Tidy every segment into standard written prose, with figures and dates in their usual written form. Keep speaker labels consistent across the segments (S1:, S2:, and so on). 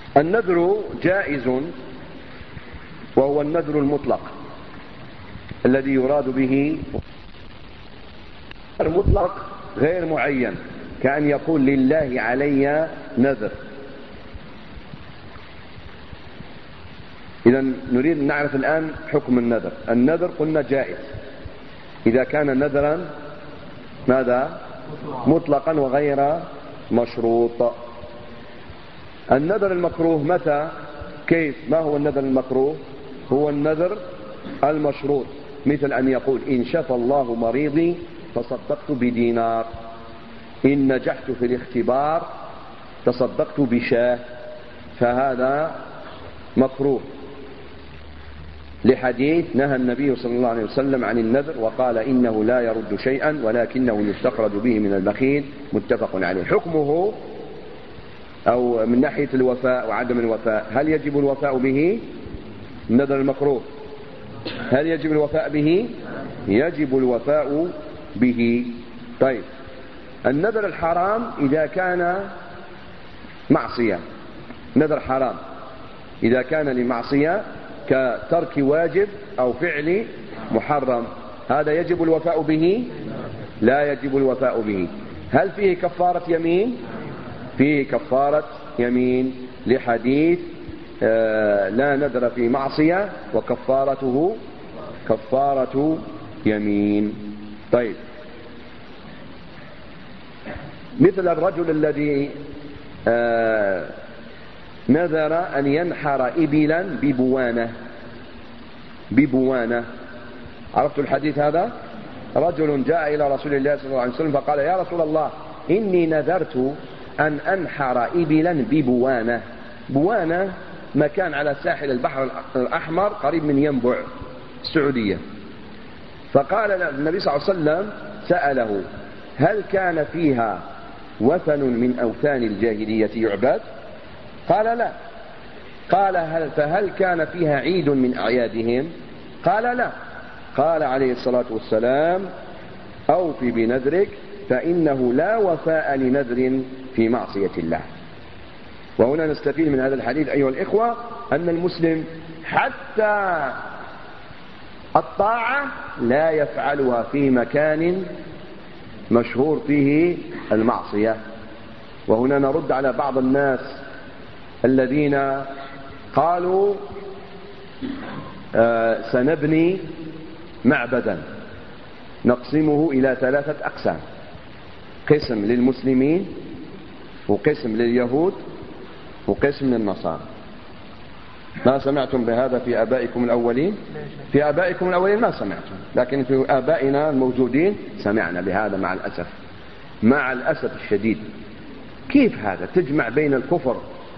S1: النذر جائز، وهو النذر المطلق الذي يراد به المطلق غير معين، كأن يقول لله علي نذر. إذا نريد أن نعرف الآن حكم النذر. النذر قلنا جائز إذا كان نذرا ماذا؟ مطلقا وغير مشروط. النذر المكروه متى؟ كيف؟ ما هو النذر المكروه؟ هو النذر المشروط، مثل أن يقول إن شفى الله مريضي تصدقت بدينار، إن نجحت في الاختبار تصدقت بشاه، فهذا مكروه، لحديث نهى النبي صلى الله عليه وسلم عن النذر وقال إنه لا يرد شيئا ولكنه يستخرج به من البخيل، متفق عليه. حكمه أو من ناحية الوفاء وعدم الوفاء، هل يجب الوفاء به؟ النذر المكروه هل يجب الوفاء به؟ يجب الوفاء به. طيب، النذر الحرام إذا كان معصية، نذر حرام إذا كان لمعصية كترك واجب أو فعل محرم، هذا يجب الوفاء به؟ لا يجب الوفاء به. هل فيه كفارة يمين؟ فيه كفارة يمين، لحديث لا نذر في معصية وكفارته كفارة يمين. طيب، مثل الرجل الذي نذر أن ينحر إبلا ببوانة. عرفت الحديث هذا؟ رجل جاء إلى رسول الله صلى الله عليه وسلم فقال يا رسول الله إني نذرت أن أنحر إبلا ببوانة. بوانة مكان على ساحل البحر الأحمر قريب من ينبع السعودية. فقال النبي صلى الله عليه وسلم سأله هل كان فيها وثن من أوثان الجاهلية يعبد؟ قال لا. قال فهل كان فيها عيد من أعيادهم؟ قال لا. قال عليه الصلاة والسلام أوف بنذرك فإنه لا وفاء لنذر في معصية الله. وهنا نستفيد من هذا الحديث أيها الإخوة أن المسلم حتى الطاعة لا يفعلها في مكان مشهور فيه المعصية. وهنا نرد على بعض الناس الذين قالوا سنبني معبدا نقسمه إلى 3 أقسام، قسم للمسلمين وقسم لليهود وقسم للنصارى. ما سمعتم بهذا في آبائكم الأولين؟ في آبائكم الأولين ما سمعتم، لكن في آبائنا الموجودين سمعنا بهذا مع الأسف الشديد. كيف هذا؟ تجمع بين الكفر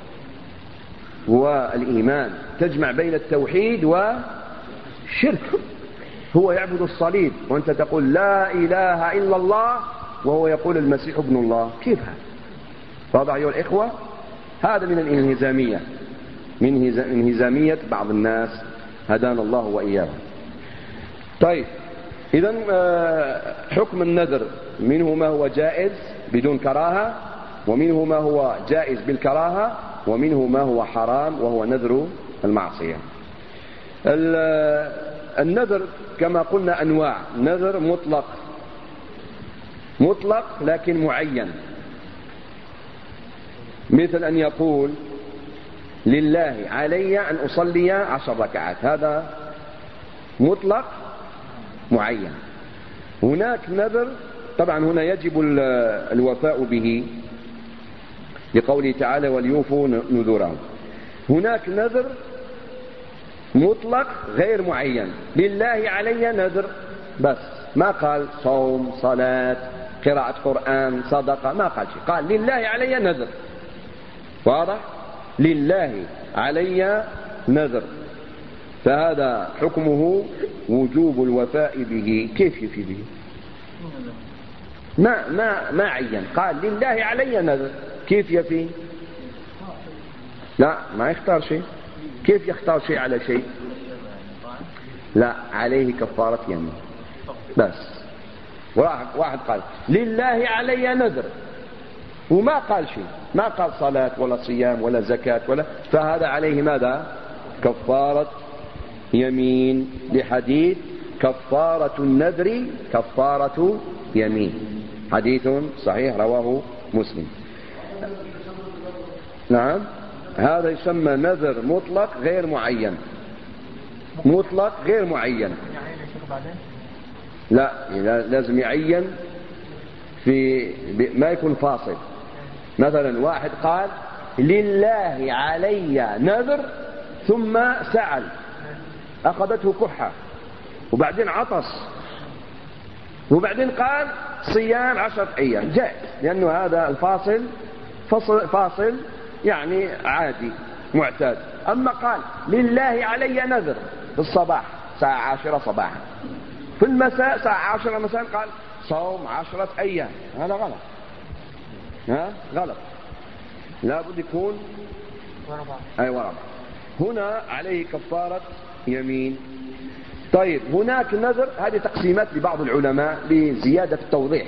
S1: والإيمان، تجمع بين التوحيد والشرك. هو يعبد الصليب وأنت تقول لا إله إلا الله، وهو يقول المسيح ابن الله. كيف هذا؟ واضح أيها الإخوة؟ هذا من الانهزامية، من انهزامية بعض الناس، هدانا الله وإياهم. طيب، إذن حكم النذر منه ما هو جائز بدون كراهة، ومنه ما هو جائز بالكراهة، ومنه ما هو حرام وهو نذر المعصية. النذر كما قلنا أنواع، نذر مطلق لكن معين، مثل أن يقول لله علي أن أصلي 10 ركعات، هذا مطلق معين. هناك نذر طبعا هنا يجب الوفاء به لقوله تعالى وليوفوا نذورهم. هناك نذر مطلق غير معين، لله علي نذر بس، ما قال صوم، صلاة، قراءة قرآن، صدقة، ما قال شيء، قال لله علي نذر. واضح؟ لله علي نذر، فهذا حكمه وجوب الوفاء به. كيف يفي به؟ ما عين، قال لله علي نذر، كيف يفي؟ لا، ما يختار شيء. كيف يختار شيء على شيء؟ لا، عليه كفارة يمين بس. واحد قال لله علي نذر، وما قال شيء، ما قال صلاة ولا صيام ولا زكاة ولا، فهذا عليه ماذا؟ كفارة يمين، لحديث كفارة النذر كفارة يمين، حديث صحيح رواه مسلم. نعم، هذا يسمى نذر مطلق غير معين، مطلق غير معين. لا، لازم يعين، في ما يكون فاصل. مثلا واحد قال لله علي نذر ثم سعل، أخذته كحة وبعدين عطس وبعدين قال صيام 10 أيام، جائز، لأنه هذا الفاصل فاصل يعني عادي معتاد. أما قال لله علي نذر في الصباح الساعة 10 صباحا، في المساء الساعة 10 مساء قال صوم 10 أيام، هذا غلط. غلط، لا بد يكون ورا. هنا عليه كفارة يمين. طيب، هناك نذر، هذه تقسيمات لبعض العلماء لزيادة التوضيح.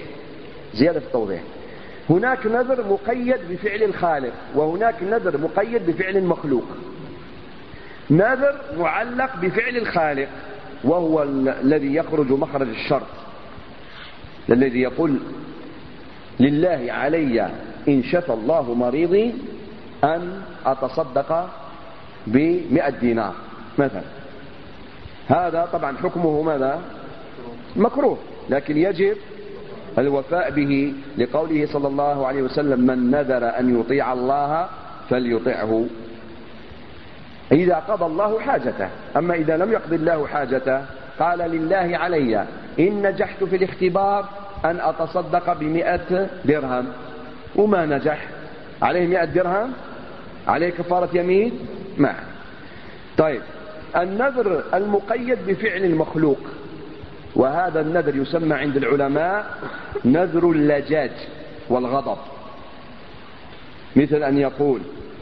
S1: هناك نذر مقيد بفعل الخالق، وهناك نذر مقيد بفعل المخلوق. نذر معلق بفعل الخالق وهو الذي يخرج مخرج الشرط، الذي يقول لله علي إن شفى الله مريضي أن أتصدق ب100 دينار مثلا. هذا طبعا حكمه ماذا؟ مكروه، لكن يجب الوفاء به، لقوله صلى الله عليه وسلم من نذر أن يطيع الله فليطعه إذا قضى الله حاجته. أما إذا لم يقضي الله حاجته قال لله علي إن نجحت في الاختبار أن أتصدق ب100 درهم وما نجح، عليه 100 درهم، عليه كفارة يمين؟ ما. طيب، النذر المقيد بفعل المخلوق، وهذا النذر يسمى عند العلماء نذر اللجاج والغضب، مثل أن يقول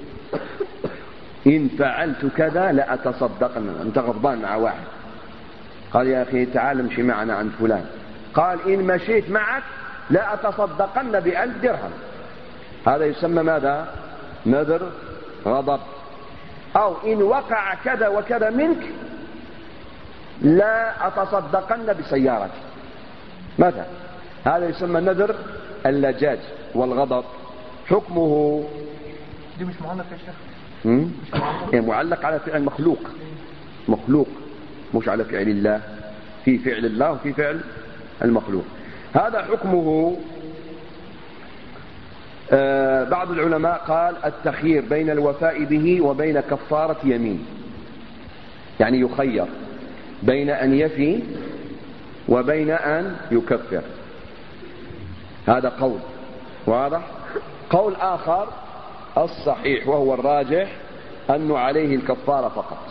S1: إن فعلت كذا لأتصدقن. أنت غضبان مع واحد، قال يا أخي تعال امشي معنا عند فلان، قال إن مشيت معك لأتصدقن ب1000 درهم. هذا يسمى ماذا؟ نذر غضب. أو إن وقع كذا وكذا منك لا أتصدقن بسيارتي مثلا. هذا يسمى نذر اللجاج والغضب. حكمه
S2: دي مش معلق يا شيخ؟
S1: معلق على فعل مخلوق، مش على فعل الله. في فعل الله وفي فعل المخلوق. هذا حكمه. بعض العلماء قال التخيير بين الوفاء به وبين كفارة يمين، يعني يخير بين أن يفي وبين أن يكفر. هذا قول واضح. قول آخر الصحيح وهو الراجح أنه عليه الكفارة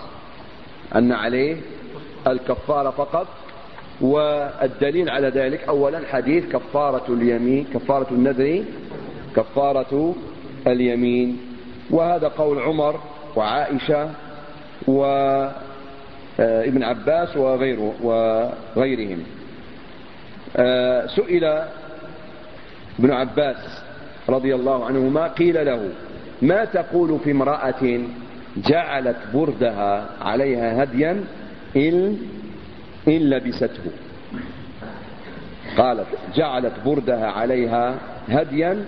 S1: فقط، والدليل على ذلك أولا حديث كفارة اليمين، كفارة النذر كفارة اليمين، وهذا قول عمر وعائشة وابن عباس وغيرهم. سئل ابن عباس رضي الله عنهما قيل له ما تقول في امرأة جعلت بردها عليها هديا إن لبسته؟ قالت جعلت بردها عليها هديا،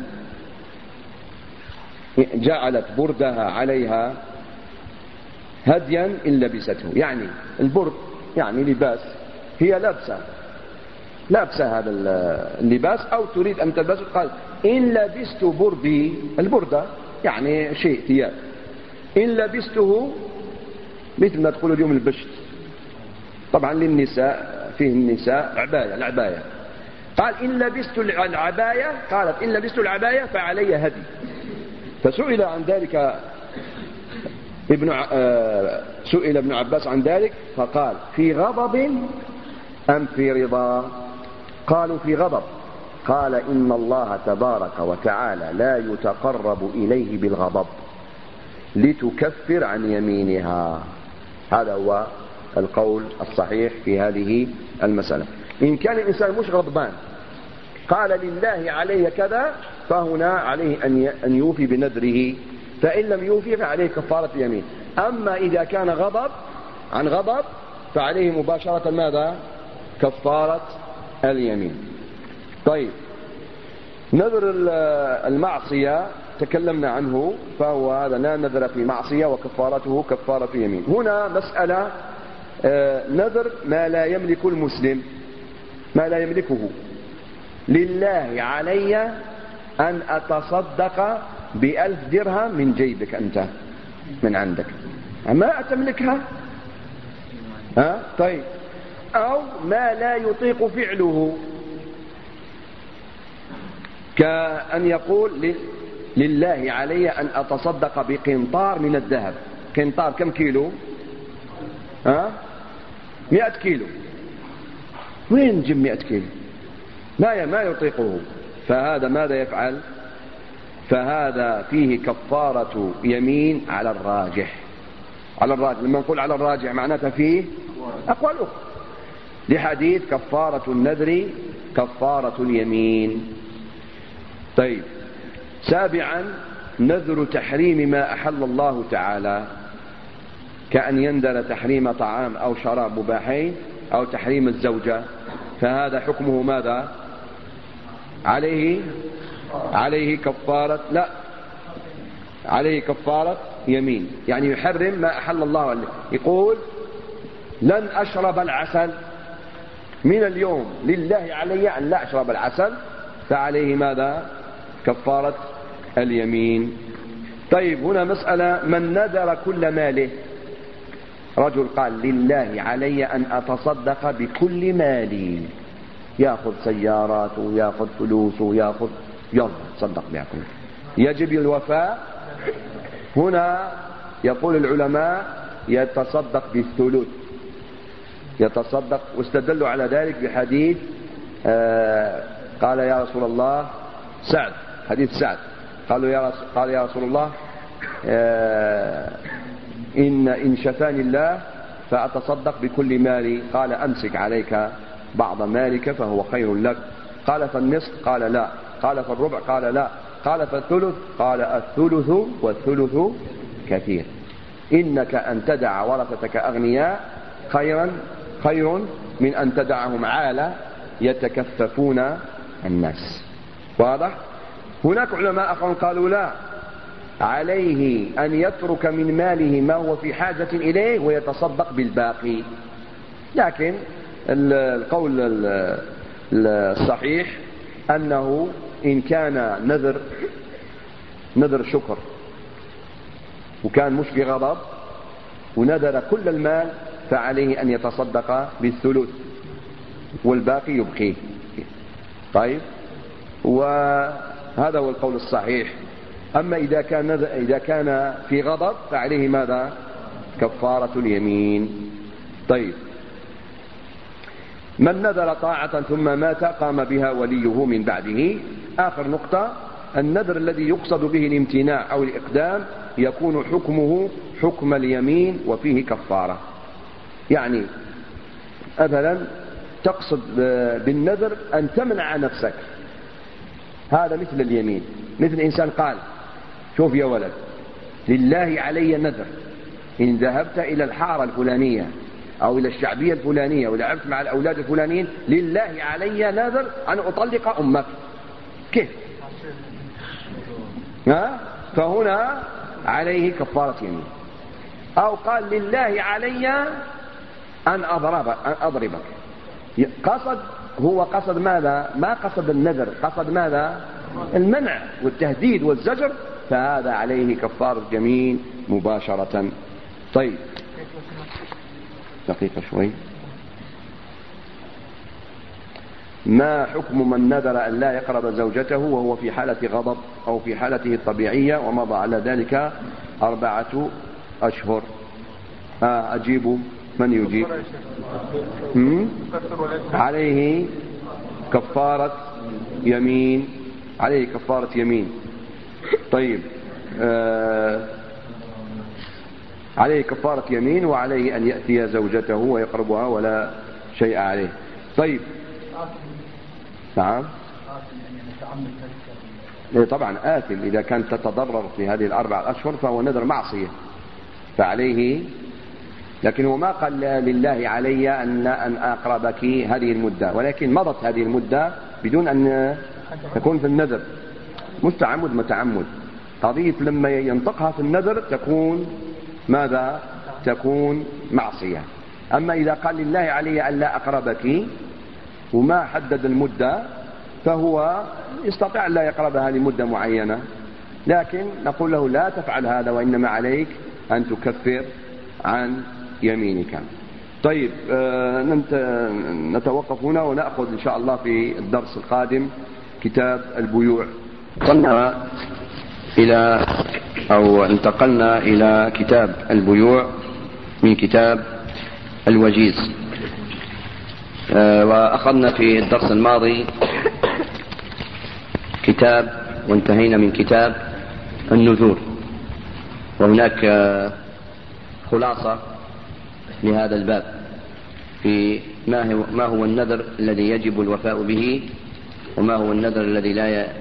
S1: جعلت بردها عليها هديا إن لبسته، يعني البرد يعني لباس، هي لابسة هذا اللباس أو تريد أن تلبسه، قال إن لبست بردي، البردة يعني شيء ثياب، إن لبسته مثل ما تقول اليوم البشت، طبعا للنساء فيه النساء العباية. قال إن لبست العباية، قالت إن لبست العباية فعلي هدي. فسئل عن ذلك سئل ابن عباس عن ذلك فقال في غضب أم في رضا؟ قالوا في غضب. قال إن الله تبارك وتعالى لا يتقرب إليه بالغضب لتكفر عن يمينها. هذا هو القول الصحيح في هذه المسألة. إن كان الإنسان مش غضبان قال لله علي كذا فهنا عليه أن يوفي بنذره، فإن لم يوفي فعليه كفارة اليمين. أما إذا كان عن غضب فعليه مباشرة ماذا؟ كفارة اليمين. طيب، نذر المعصية تكلمنا عنه، فهو هذا لا نذر في معصية وكفارته كفارة يمين. هنا مسألة نذر ما لا يملك المسلم، ما لا يملكه. لله علي أن أتصدق ب1000 درهم من جيبك أنت، من عندك، ما تملكها. طيب، أو ما لا يطيق فعله، كأن يقول لله علي أن أتصدق بقنطار من الذهب. قنطار كم كيلو؟ 100 كيلو. وين نجيب 100 كيلو؟ ما يطيقه. فهذا ماذا يفعل؟ فهذا فيه كفارة يمين على الراجح. على الراجح، لما نقول على الراجح معناتها فيه أقوال أخرى، لحديث كفارة النذر كفارة اليمين. طيب، سابعا نذر تحريم ما أحل الله تعالى، كأن ينذر تحريم طعام أو شراب مباحين أو تحريم الزوجة، فهذا حكمه ماذا؟ عليه كفارة، لا، عليه كفارة يمين. يعني يحرم ما أحل الله عليه. يقول لن أشرب العسل من اليوم، لله علي أن لا أشرب العسل، فعليه ماذا؟ كفارة اليمين. طيب، هنا مسألة، من نذر كل ماله. رجل قال لله علي أن أتصدق بكل مالي، يأخذ سياراته، يأخذ فلوسه، يلا تصدق بها كلها، يجب الوفاء. هنا يقول العلماء يتصدق بالثلث، يتصدق، واستدلوا على ذلك بحديث قال يا رسول الله سعد، حديث سعد، قال يا رسول الله إن شفاني الله فأتصدق بكل مالي. قال أمسك عليك بعض مالك فهو خير لك. قال فالنصف؟ قال لا. قال فالربع؟ قال لا. قال فالثلث؟ قال الثلث والثلث كثير. إنك أن تدع ورثتك أغنياء خير من أن تدعهم عالة يتكففون الناس. واضح؟ هناك علماء آخرون قالوا لا، عليه أن يترك من ماله ما هو في حاجة إليه ويتصدق بالباقي. لكن القول الصحيح أنه إن كان نذر شكر وكان مش بغضب ونذر كل المال، فعليه أن يتصدق بالثلث والباقي يبقيه. طيب، وهذا هو القول الصحيح. أما إذا كان في غضب فعليه ماذا؟ كفارة اليمين. طيب، من نذر طاعة ثم مات قام بها وليه من بعده. آخر نقطة، النذر الذي يقصد به الامتناع أو الإقدام يكون حكمه حكم اليمين وفيه كفارة. يعني مثلا تقصد بالنذر أن تمنع نفسك، هذا مثل اليمين. مثل إنسان قال شوف يا ولد، لله علي نذر، إن ذهبت إلى الحارة الفلانية أو إلى الشعبية الفلانية ولعبت مع الأولاد الفلانيين، لله علي نذر أن أطلق أمك. كيف؟ فهنا عليه كفارة يمين. أو قال لله علي أن أضربك. هو قصد ماذا؟ ما قصد النذر، قصد ماذا؟ المنع والتهديد والزجر، فهذا عليه كفارة يمين مباشرة. طيب، دقيقة شوي. ما حكم من نذر أن لا يقرب زوجته وهو في حالة غضب أو في حالته الطبيعية ومضى على ذلك 4 أشهر؟ أجيب، من يجيب؟ عليه كفارة يمين، عليه كفارة يمين. طيب، عليه كفارة يمين، وعليه أن يأتي زوجته ويقربها ولا شيء عليه. طيب، نعم، طبعا آثم إذا كانت تتضرر في هذه ال4 أشهر فهو نذر معصية فعليه، لكن هو ما قال لله علي أن أقربك هذه المدة، ولكن مضت هذه المدة بدون أن تكون في النذر، مستعمد متعمد. قضية لما ينطقها في النذر تكون ماذا؟ تكون معصية. أما إذا قال لله علي أن لا أقربك وما حدد المدة فهو يستطيع أن لا يقربها لمدة معينة، لكن نقول له لا تفعل هذا، وإنما عليك أن تكفر عن يمينك. طيب نتوقف هنا ونأخذ إن شاء الله في الدرس القادم كتاب البيوع. انتقلنا إلى كتاب البيوع من كتاب الوجيز، وأخذنا في الدرس الماضي كتاب وانتهينا من كتاب النذور، وهناك خلاصة لهذا الباب في ما هو النذر الذي يجب الوفاء به، وما هو النذر الذي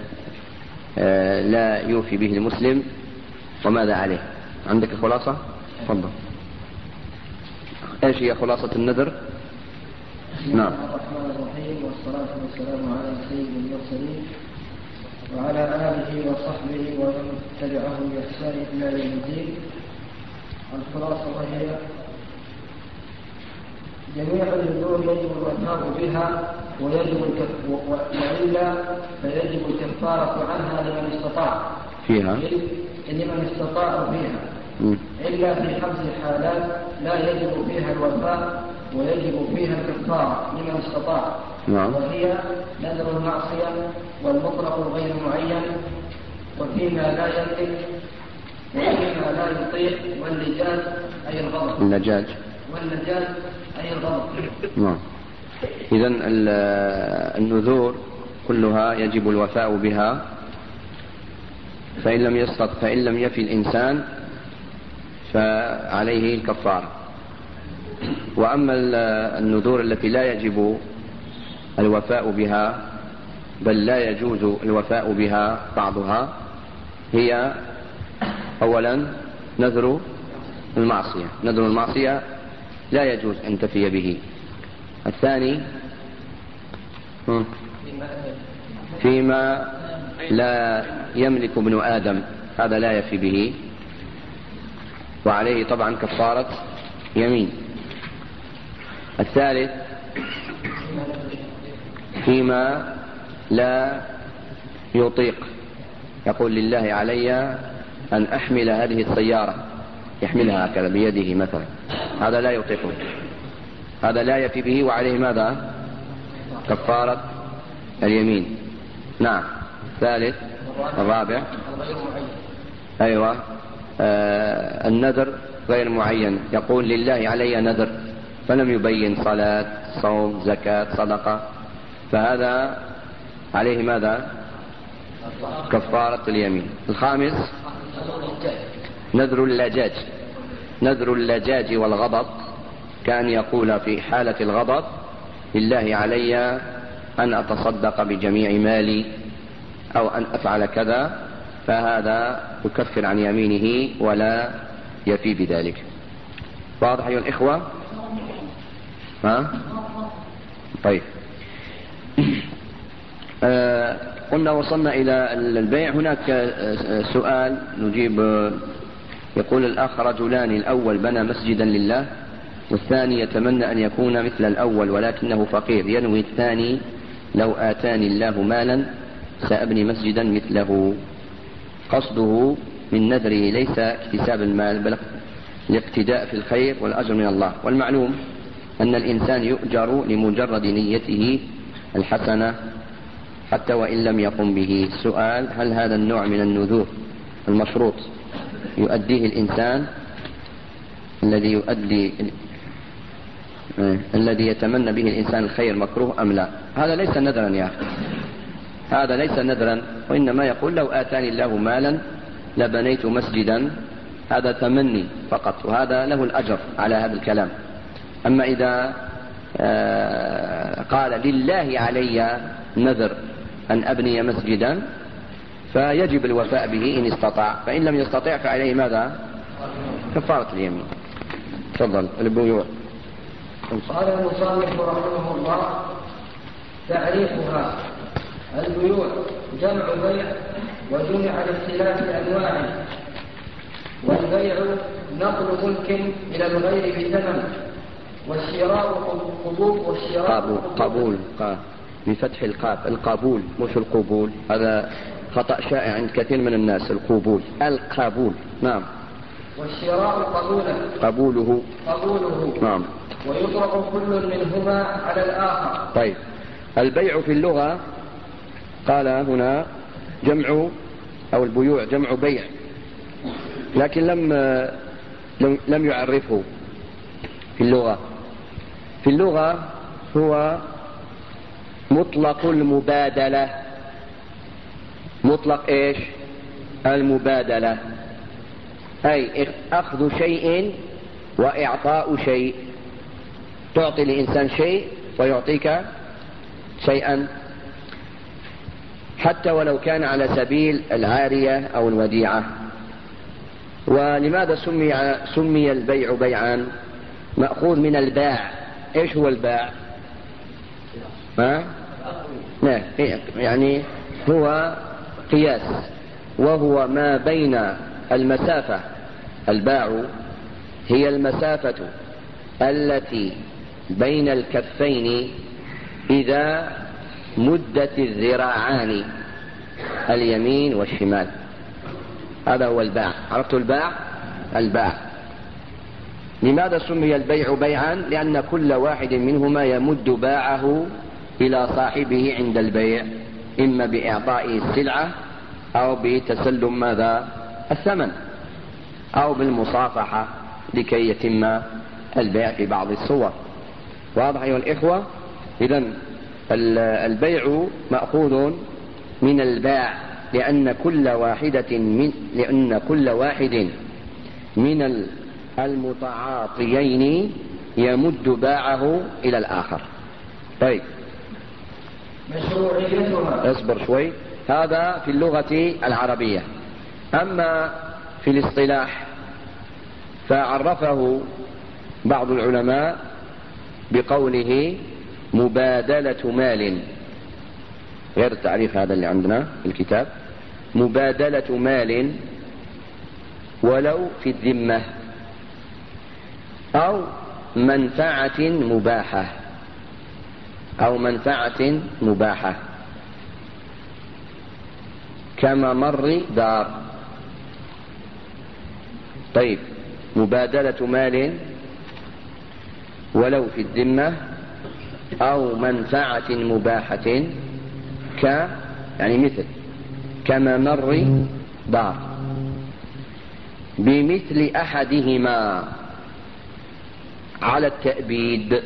S1: لا يوفي به المسلم، وماذا عليه. عندك خلاصة؟ تفضل. ايش هي خلاصة النذر؟ نعم.
S3: الرحمن الرحيم، والصلاة والسلام على سيد المرسلين وعلى آله وصحبه ومن تبعه بإحسان إلى يوم الدين. الخلاصة وهي جميع النذور يجب الوفاء بها وإلا فيجب الكفارة عنها لمن استطاع
S1: فيها
S3: إلا في 5 حالات لا يجب فيها الوفاء ويجب فيها الكفارة لمن استطاع.
S1: نعم.
S3: وهي نذر المعصية والمطلق غير معين وفيما لا يملك وفيما لا يطيق واللجاج أي الغضب.
S1: اللجاج
S3: أي الغضب.
S1: نعم. إذن النذور كلها يجب الوفاء بها، فإن لم يفي الإنسان فعليه الكفارة. وأما النذور التي لا يجب الوفاء بها بل لا يجوز الوفاء بها بعضها، هي أولا نذر المعصية لا يجوز أن تفي به. الثاني فيما لا يملك ابن آدم، هذا لا يفي به وعليه طبعا كفارة يمين. الثالث فيما لا يطيق، يقول لله علي أن أحمل هذه السيارة، يحملها هكذا بيده مثلا، هذا لا يطيقه، هذا لا يفي به وعليه ماذا؟ كفارة اليمين. نعم. الثالث الرابع أيوة النذر غير معين، يقول لله علي نذر فلم يبين صلاة صوم زكاة صدقة، فهذا عليه ماذا؟ كفارة اليمين. الخامس نذر اللجاج والغضب، كان يقول في حالة الغضب لله علي أن أتصدق بجميع مالي أو أن أفعل كذا، فهذا يكفر عن يمينه ولا يفي بذلك. واضح أيها الإخوة؟ طيب. قلنا وصلنا إلى البيع. هناك سؤال نجيب. يقول الأخ رجلان، الأول بنى مسجدا لله والثاني يتمنى أن يكون مثل الأول ولكنه فقير، ينوي الثاني لو آتاني الله مالا سأبني مسجدا مثله. قصده من نذره ليس اكتساب المال بل الاقتداء في الخير والأجر من الله. والمعلوم أن الإنسان يؤجر لمجرد نيته الحسنة حتى وإن لم يقم به. السؤال: هل هذا النوع من النذور المشروط يؤديه الإنسان الذي يتمنى به الإنسان الخير مكروه أم لا؟ هذا ليس نذرا يا أخي، هذا ليس نذرا، وإنما يقول لو آتاني الله مالا لبنيت مسجدا، هذا تمني فقط، وهذا له الأجر على هذا الكلام. أما إذا قال لله علي نذر أن أبني مسجدا، فيجب الوفاء به إن استطاع، فإن لم يستطع فعليه ماذا؟ كفارة اليمين. تفضل. البيوع.
S3: قال المصنف رحمه الله: تعريفها: البيوع جمع بيع وجمع لاختلاف أنواعه، والبيع نقل ملك إلى الغير بثمن، والشراء قبول
S1: بفتح القاف، القبول مش القبول، هذا خطأ شائع عند كثير من الناس، القبول القبول. نعم.
S3: والشراء قبوله.
S1: نعم.
S3: ويطلق كل منهما على الآخر.
S1: طيب، البيع في اللغة قال هنا جمع، أو البيوع جمع بيع، لكن لم يعرفه في اللغة. في اللغة هو مطلق المبادلة. مطلق إيش؟ المبادلة، أي أخذ شيء وإعطاء شيء. تعطي لإنسان شيء ويعطيك شيئا، حتى ولو كان على سبيل العارية أو الوديعة. ولماذا سمي البيع بيعا؟ مأخوذ من الباع. إيش هو الباع؟ يعني هو قياس، وهو ما بين المسافة. الباع هي المسافة التي بين الكفين إذا مدت الذراعان اليمين والشمال، هذا هو الباع. عرفتوا الباع؟ الباع. لماذا سمي البيع بيعا؟ لأن كل واحد منهما يمد باعه إلى صاحبه عند البيع، إما بإعطائه السلعة أو بتسلم ماذا؟ الثمن، أو بالمصافحة لكي يتم البيع في بعض الصور. واضح أيها الإخوة؟ إذن البيع مأخوذ من الباع، لأن كل واحد من المتعاطيين يمد باعه إلى الآخر. طيب، اصبر شوي. هذا في اللغة العربية. أما في الاصطلاح فعرفه بعض العلماء بقوله مبادلة مال، غير التعريف هذا اللي عندنا في الكتاب. مبادلة مال ولو في الذمة، أو منفعة مباحة، كممر دار. طيب، مبادلة مال ولو في الذمة أو منفعة مباحة، يعني مثل كممر دار، بمثل أحدهما على التأبيد،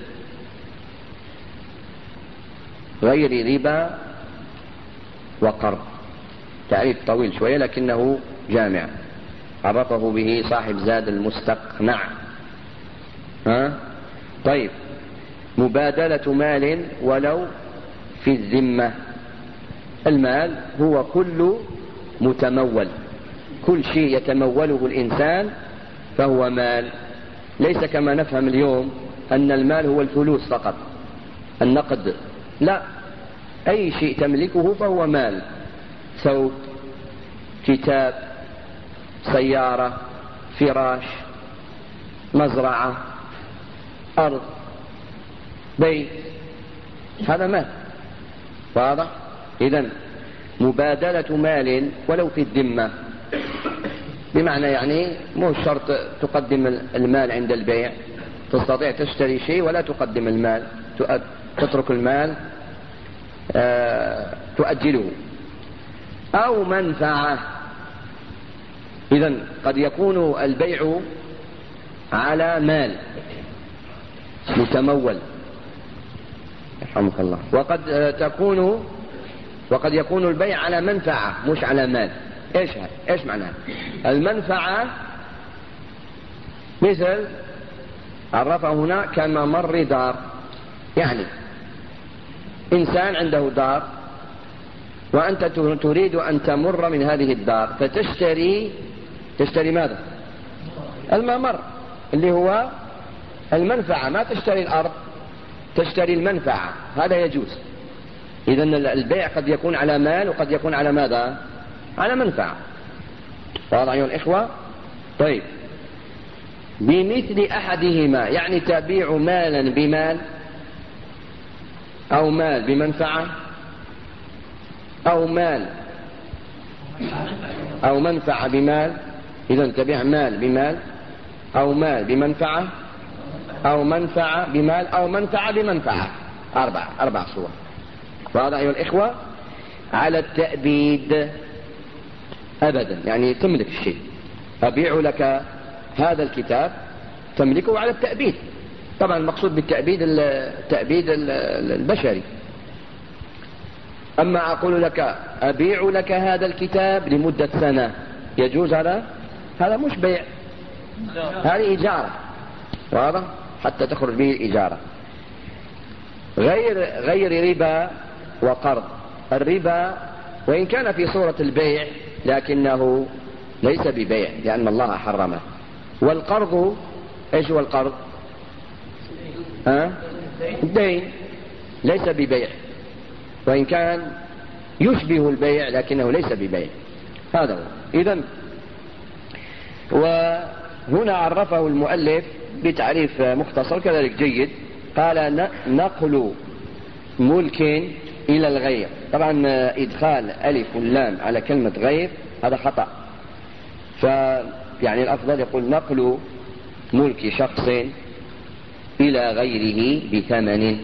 S1: غير ربا وقرض. تعريف طويل شوية لكنه جامع، عرفه به صاحب زاد المستقنع. طيب، مبادلة مال ولو في الذمة. المال هو كل متمول، كل شيء يتموله الإنسان فهو مال، ليس كما نفهم اليوم أن المال هو الفلوس فقط، النقد. لا، أي شيء تملكه فهو مال. ثوب، كتاب، سيارة، فراش، مزرعة، أرض، بيت، هذا مال. واضح؟ إذن مبادلة مال ولو في الذمة، بمعنى يعني مو شرط تقدم المال عند البيع، تستطيع تشتري شيء ولا تقدم المال، تترك المال تؤجله. أو منفعة. إذن قد يكون البيع على مال متمول، يرحمك الله، وقد يكون البيع على منفعة مش على مال. ايش معناه؟ المنفعة مثل عرفه هنا كممر دار، يعني إنسان عنده دار وأنت تريد أن تمر من هذه الدار فتشتري ماذا؟ الممر اللي هو المنفعة، ما تشتري الأرض، تشتري المنفعة، هذا يجوز. إذن البيع قد يكون على مال وقد يكون على ماذا؟ على منفعة. واضح أيها الإخوة؟ طيب، بمثل أحدهما، يعني تبيع مالا بمال أو مال بمنفعة أو مال أو منفعة بمال. إذن تبيع مال بمال أو مال بمنفعة أو منفعة بمال أو منفعة بمنفعة، أربع صور. واضح أيها الإخوة؟ على التأبيد أبدا، يعني تملك الشيء، أبيع لك هذا الكتاب تملكه على التأبيد. طبعا المقصود بالتأبيد التأبيد البشري. أما أقول لك أبيع لك هذا الكتاب لمدة سنة، يجوز هذا مش بيع، هذه إجارة. واضح؟ حتى تخرج به الإجارة. غير ربا وقرض. الربا وإن كان في صورة البيع لكنه ليس ببيع لأن الله حرمه. والقرض ايش هو القرض؟ الدين، ليس ببيع وإن كان يشبه البيع لكنه ليس ببيع. هذا هو. إذن وهنا عرفه المؤلف بتعريف مختصر كذلك جيد. قال نقل ملك إلى الغير. طبعا إدخال ألف واللام على كلمة غير هذا خطأ، فيعني الأفضل يقول نقل ملك شخص إلى غيره بثمن.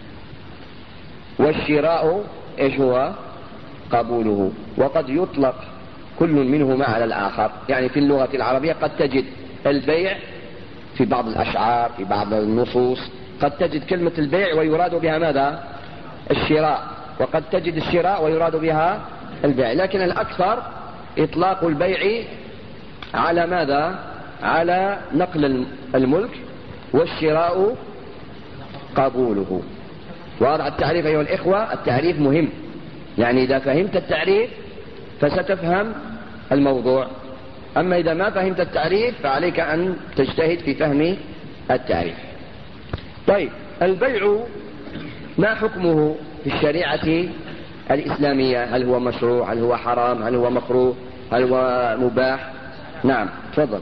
S1: والشراء إيش هو؟ قبوله. وقد يطلق كل منهما على الآخر، يعني في اللغة العربية قد تجد البيع في بعض الأشعار، في بعض النصوص قد تجد كلمة البيع ويراد بها ماذا؟ الشراء، وقد تجد الشراء ويراد بها البيع، لكن الأكثر إطلاق البيع على ماذا؟ على نقل الملك، والشراء قبوله. واضح التعريف أيها الإخوة؟ التعريف مهم، يعني إذا فهمت التعريف فستفهم الموضوع، أما إذا ما فهمت التعريف فعليك أن تجتهد في فهم التعريف. طيب، البيع ما حكمه في الشريعة الإسلامية؟ هل هو مشروع؟ هل هو حرام؟ هل هو مكروه؟ هل هو مباح؟ نعم، تفضل.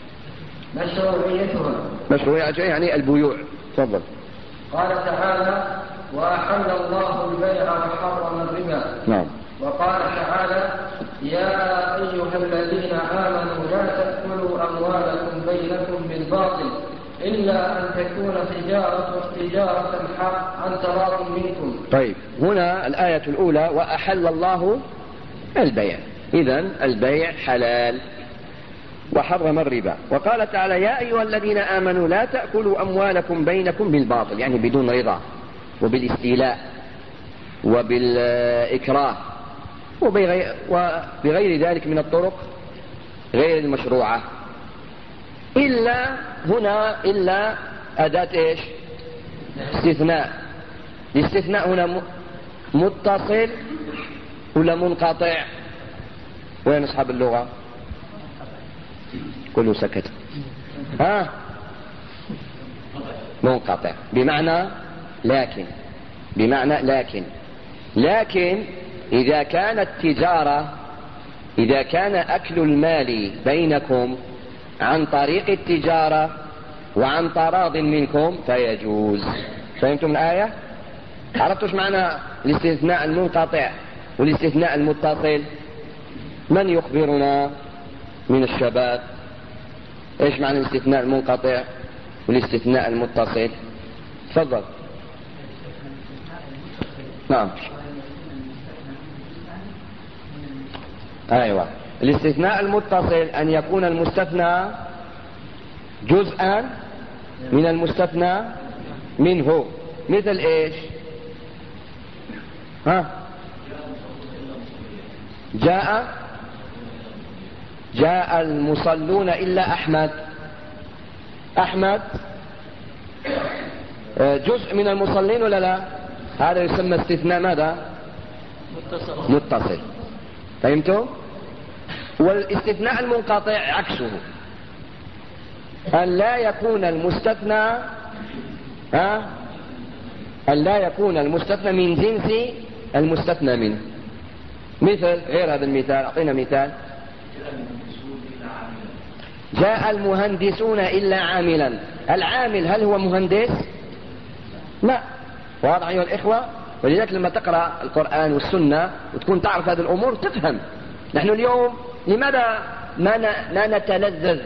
S1: مشروعيته يعني البيوع. تفضل.
S3: قال تعالى وأحل الله البيع وحرم الربا.
S1: نعم.
S3: وقال تعالى يا أيها الذين آمنوا لا تأكلوا أموالكم بينكم بالباطل إلا أن تكون تجارة حق عن تراض منكم.
S1: طيب، هنا الآية الأولى وأحل الله البيع، إذن البيع حلال، وحرم الربا. وقال تعالى يا أيها الذين آمنوا لا تأكلوا أموالكم بينكم بالباطل، يعني بدون رضا وبالاستيلاء وبالإكراه وبغير ذلك من الطرق غير المشروعة. إلا هنا إلا أداة إيش؟ استثناء. الاستثناء هنا متصل ولا منقطع؟ وين أصحاب اللغة؟ كله سكت. منقطع بمعنى لكن، لكن إذا كانت تجارة، إذا كان أكل المال بينكم عن طريق التجارة وعن تراض منكم فيجوز. فهمتم الآية؟ عرفتوش معنى الاستثناء المنقطع والاستثناء المتصل؟ من يخبرنا من الشباب ايش معنى الاستثناء المنقطع والاستثناء المتصل؟ تفضل. نعم. ايوه، الاستثناء المتصل ان يكون المستثنى جزءا من المستثنى منه. مثل ايش؟ جاء المصلون إلا أحمد جزء من المصلين ولا لا؟ هذا يسمى استثناء ماذا؟ متصل. فهمتم؟ والاستثناء المنقطع عكسه، أن لا يكون المستثنى من جنس المستثنى منه. مثل غير هذا المثال، أعطينا مثال. جاء المهندسون إلا عاملا. العامل هل هو مهندس؟ لا. واضح أيها الإخوة؟ ولذلك لما تقرأ القرآن والسنة وتكون تعرف هذه الأمور تفهم. نحن اليوم لماذا ما نتلذذ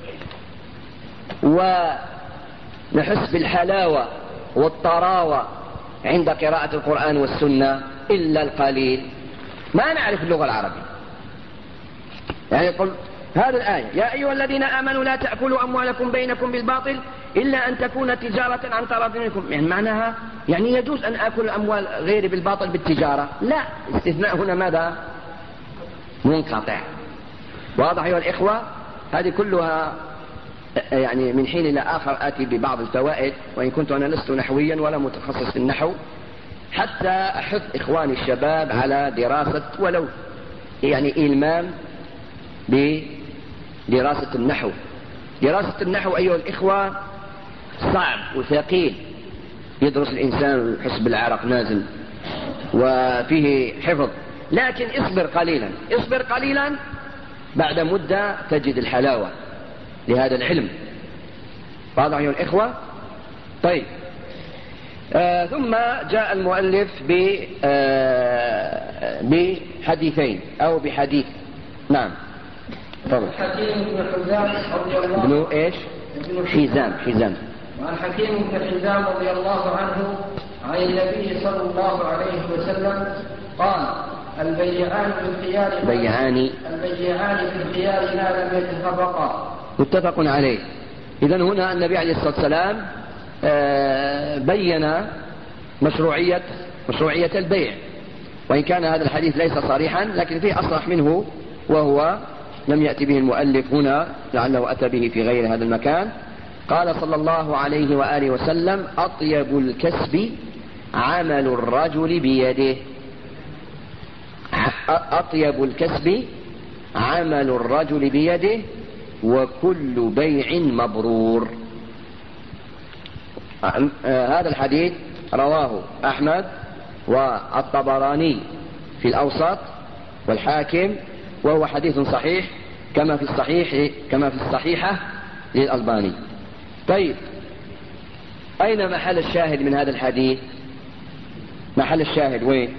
S1: ونحس بالحلاوة والطراوة عند قراءة القرآن والسنة إلا القليل؟ ما نعرف اللغة العربية. يعني يقول هذه الآية: يا أيها الذين آمنوا لا تأكلوا أموالكم بينكم بالباطل إلا أن تكون تجارة عن تراض منكم. يعني معناها يعني يجوز أن آكل أموال غيري بالباطل بالتجارة؟ لا. استثناء هنا ماذا؟ منقطع. واضح أيها الإخوة؟ هذه كلها يعني من حين إلى آخر آتي ببعض الفوائد، وإن كنت أنا لست نحويا ولا متخصص في النحو، حتى أحث إخواني الشباب على دراسة ولو يعني إلمام بدراسة النحو. دراسة النحو أيها الإخوة صعب وثقيل، يدرس الإنسان ويحس بالعرق نازل وفيه حفظ، لكن اصبر قليلا، اصبر قليلا، بعد مدة تجد الحلاوة لهذا العلم. واضح أيها الإخوة؟ طيب، ثم جاء المؤلف بحديثين أو بحديث. نعم تفضل.
S3: حكيم بن حزام رضي الله
S1: ابن ايش؟ حزام.
S3: وعن حكيم بن حزام رضي الله عنه عن النبي صلى الله عليه وسلم قال: البيعان في الخيار ما لم يتفرقا.
S1: متفق عليه. إذن هنا النبي عليه الصلاة والسلام بين مشروعية البيع، وإن كان هذا الحديث ليس صريحا لكن فيه أصرح منه، وهو لم يأتي به المؤلف هنا، لعله أتى به في غير هذا المكان. قال صلى الله عليه وآله وسلم: أطيب الكسب عمل الرجل بيده. أطيب الكسب عمل الرجل بيده وكل بيع مبرور. هذا الحديث رواه أحمد والطبراني في الأوسط والحاكم، وهو حديث صحيح كما في الصحيحة للألباني. طيب، أين محل الشاهد من هذا الحديث؟ محل الشاهد وين؟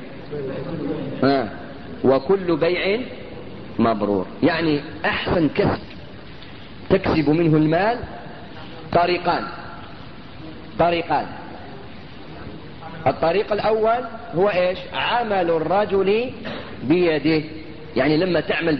S1: وكل بيع مبرور، يعني أحسن كسب تكسب منه المال طريقان. الطريق الأول هو إيش؟ عمل الرجل بيده، يعني لما تعمل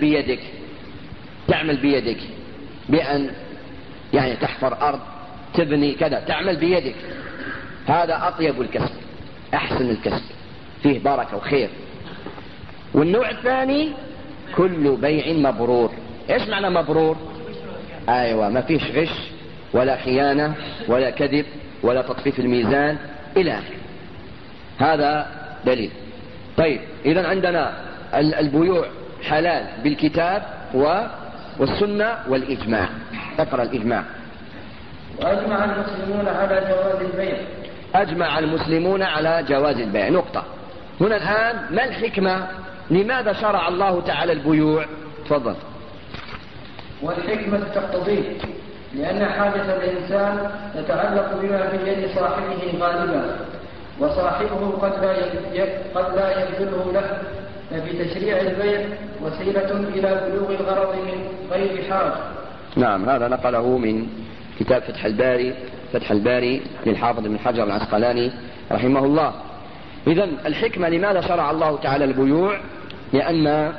S1: بيدك بأن يعني تحفر أرض، تبني كذا، تعمل بيدك، هذا أطيب الكسب، أحسن الكسب، فيه بركة وخير. والنوع الثاني كل بيع مبرور. إيش معنى مبرور؟ أيوة، ما فيش غش ولا خيانة ولا كذب ولا تطفيف الميزان إلى آخره. هذا دليل. طيب، إذن عندنا البيوع حلال بالكتاب والسنة والإجماع. اقرأ الإجماع.
S3: وأجمع المسلمون على جواز البيع.
S1: أجمع المسلمون على جواز البيع. نقطة. هنا الآن ما الحكمة؟ لماذا شرع الله تعالى البيوع؟ تفضل.
S3: والحكمة تقتضيه، لأن حاجة الإنسان تتعلق بما في يد صاحبه غالبا، وصاحبه قد لا يبذله له، ففي تشريع البيع وسيلة إلى بلوغ الغرض من غير حرج.
S1: نعم، هذا نقله من كتاب فتح الباري للحافظ ابن حجر العسقلاني رحمه الله. إذن الحكمة لماذا شرع الله تعالى البيوع؟ لأن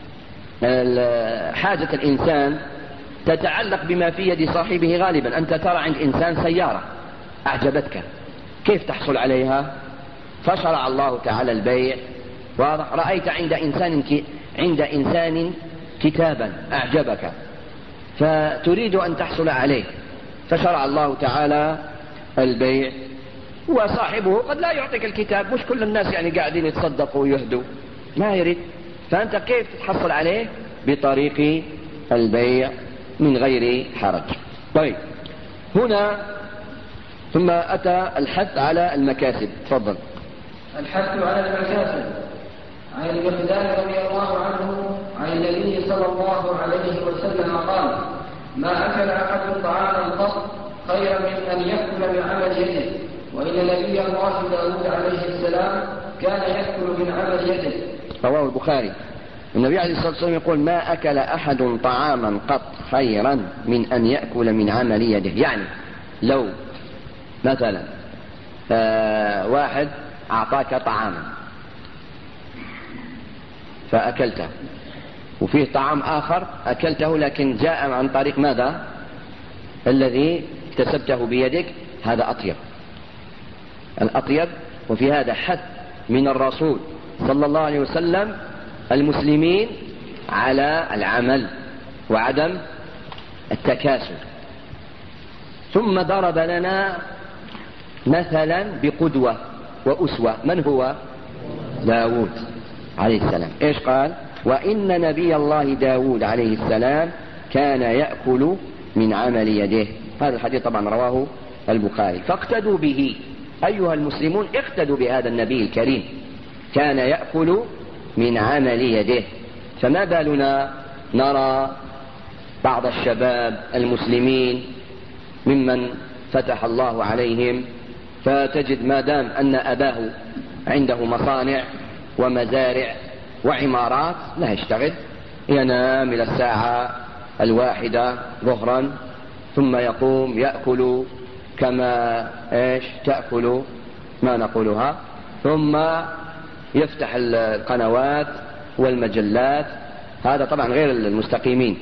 S1: حاجة الإنسان تتعلق بما في يد صاحبه غالبا. أنت ترى عند إنسان سيارة أعجبتك، كيف تحصل عليها؟ فشرع الله تعالى البيع. واضح؟ رأيت عند إنسان كتابا أعجبك فتريد أن تحصل عليه، فشرع الله تعالى البيع. وصاحبه قد لا يعطيك الكتاب، مش كل الناس يعني قاعدين يتصدقوا ويهدوا، ما يريد. فأنت كيف تتحصل عليه؟ بطريق البيع من غير حرج. طيب، هنا ثم أتى الحث على المكاسب. تفضل.
S3: الحث على المكاسب. عن المقداد رضي الله عنه عن النبي صلى الله عليه وسلم قال: ما أكل أحد طعاما قط خيرا من أن يأكل من عمل يده، وإن نبي الله داود عليه السلام كان يأكل من عمل يده.
S1: رواه البخاري. النبي عليه الصلاة والسلام يقول: ما أكل أحد طعاما قط خيرا من أن يأكل من عمل يده. يعني لو مثلا واحد أعطاك طعاما فأكلته، وفيه طعام آخر أكلته لكن جاء عن طريق ماذا؟ الذي اكتسبته بيدك، هذا أطيب، الأطيب. وفي هذا حث من الرسول صلى الله عليه وسلم المسلمين على العمل وعدم التكاسل. ثم ضرب لنا مثلا بقدوة وأسوة. من هو؟ داود عليه السلام. إيش قال؟ وإن نبي الله داود عليه السلام كان يأكل من عمل يده. هذا الحديث طبعا رواه البخاري. فاقتدوا به أيها المسلمون، اقتدوا بهذا النبي الكريم، كان يأكل من عمل يده. فما بالنا نرى بعض الشباب المسلمين ممن فتح الله عليهم، فتجد ما دام أن أباه عنده مصانع ومزارع وعمارات لا يشتغل، ينام إلى الساعة 1 ظهرا، ثم يقوم يأكل كما تأكل ما نقولها، ثم يفتح القنوات والمجلات. هذا طبعا غير المستقيمين.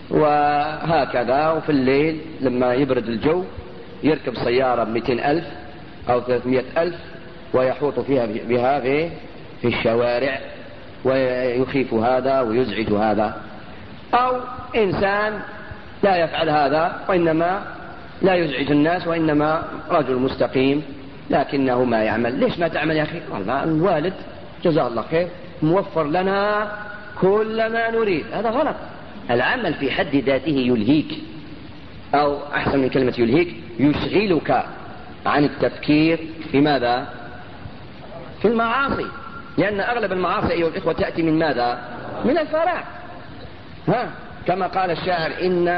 S1: وهكذا. وفي الليل لما يبرد الجو يركب سيارة ب200,000 أو 300,000 ويحوط بها في الشوارع، ويخيف هذا ويزعج هذا. أو إنسان لا يفعل هذا وإنما لا يزعج الناس، وإنما رجل مستقيم لكنه ما يعمل. ليش ما تعمل يا أخي؟ والله الوالد جزاه الله خير موفر لنا كل ما نريد. هذا غلط. العمل في حد ذاته يلهيك، أو أحسن من كلمة يلهيك، يشغلك عن التفكير في ماذا؟ في المعاصي. لأن أغلب المعاصي أيها الإخوة تأتي من ماذا؟ من الفراغ. كما قال الشاعر: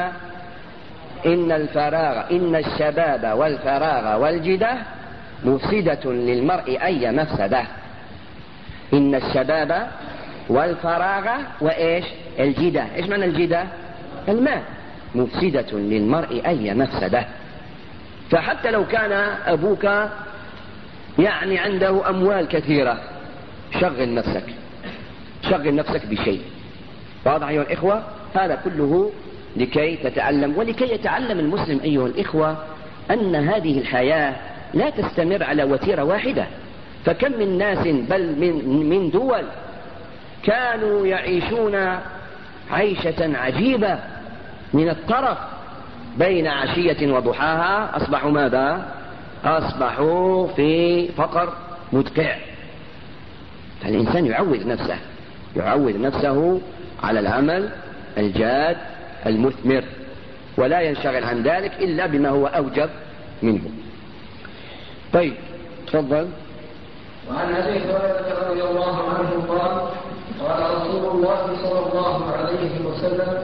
S1: إن الشباب والفراغ والجدة مفسدة للمرء أي مفسدة. إن الشباب والفراغ وإيش؟ الجدة. إيش معنى الجدة؟ المال. مفسدة للمرء أي مفسدة. فحتى لو كان أبوك يعني عنده أموال كثيرة، شغل نفسك بشيء. واضح أيها الإخوة؟ هذا كله لكي تتعلم، ولكي يتعلم المسلم أيها الإخوة أن هذه الحياة لا تستمر على وتيرة واحدة. فكم من ناس بل من دول كانوا يعيشون عيشة عجيبة من الطرف بين عشية وضحاها، أصبحوا ماذا؟ أصبحوا في فقر مدقع. فالإنسان يعود نفسه على العمل الجاد المثمر، ولا ينشغل عن ذلك إلا بما هو أوجب منه. طيب، تفضل.
S3: وعن أبي هريرة رضي الله عنه قال: قال رسول الله صلى الله عليه وسلم: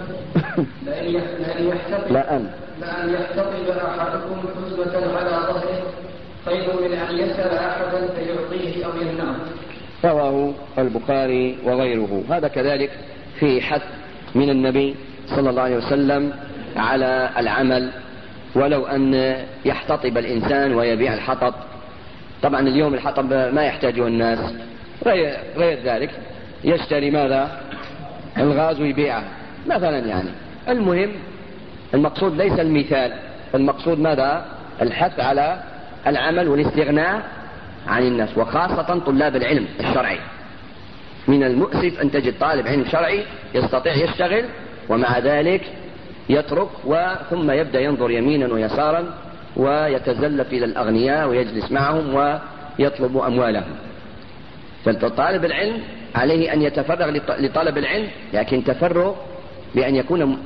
S3: لأن يحتطب أحدكم حزمة على ظهره خير من أن يسأل أحدا فيعطيه أو يمنعه.
S1: رواه البخاري وغيره. هذا كذلك في حث من النبي صلى الله عليه وسلم على العمل، ولو أن يحتطب الإنسان ويبيع الحطب. طبعا اليوم الحطب ما يحتاجه الناس، غير ذلك يشتري ماذا؟ الغاز ويبيعه مثلا. يعني المهم المقصود ليس المثال، المقصود ماذا؟ الحث على العمل والاستغناء عن الناس، وخاصة طلاب العلم الشرعي. من المؤسف أن تجد طالب علم شرعي يستطيع يشتغل ومع ذلك يترك، ثم يبدأ ينظر يمينا ويسارا ويتزلف إلى الأغنياء ويجلس معهم ويطلب أموالهم. فطالب العلم عليه أن يتفرغ لطلب العلم، لكن تفرغ بأن يكون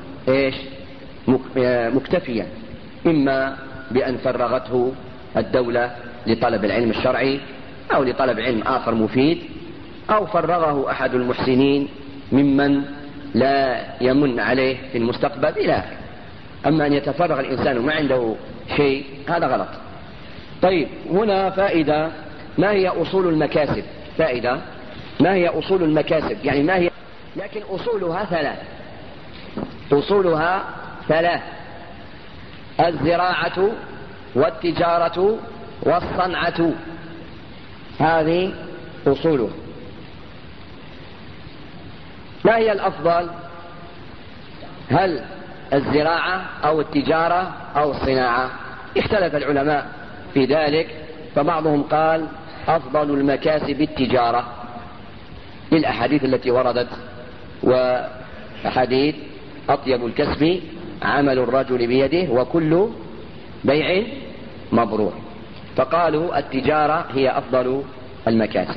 S1: مكتفيا، إما بأن فرغته الدولة لطلب العلم الشرعي أو لطلب علم آخر مفيد، أو فرغه أحد المحسنين ممن لا يمن عليه في المستقبل إلى آخره. أما أن يتفرغ الإنسان وما عنده شيء هذا غلط. طيب، هنا فائدة: ما هي أصول المكاسب؟ فائدة: ما هي أصول المكاسب؟ يعني ما هي، لكن أصولها ثلاث: الزراعة والتجارة والصنعة، هذه أصولها. ما هي الأفضل؟ هل الزراعة أو التجارة أو الصناعة؟ اختلف العلماء في ذلك، فبعضهم قال أفضل المكاسب التجارة للأحاديث التي وردت، وأحاديث أطيب الكسب عمل الرجل بيده وكل بيع مبرور، فقالوا التجارة هي أفضل المكاسب.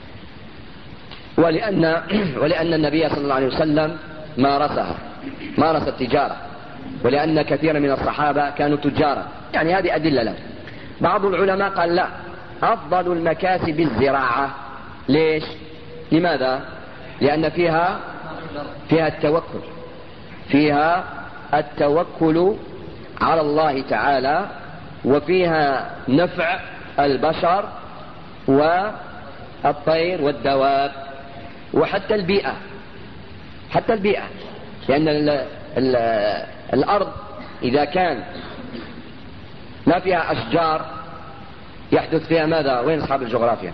S1: ولأن النبي صلى الله عليه وسلم مارس التجارة، ولأن كثيرا من الصحابة كانوا تجارا، يعني هذه أدلة له. بعض العلماء قال لا، أفضل المكاسب الزراعة. ليش؟ لماذا؟ لأن فيها التوكل على الله تعالى، وفيها نفع البشر والطير والدواب وحتى البيئة، لأن الأرض إذا كان ما فيها أشجار يحدث فيها ماذا؟ وين أصحاب الجغرافيا؟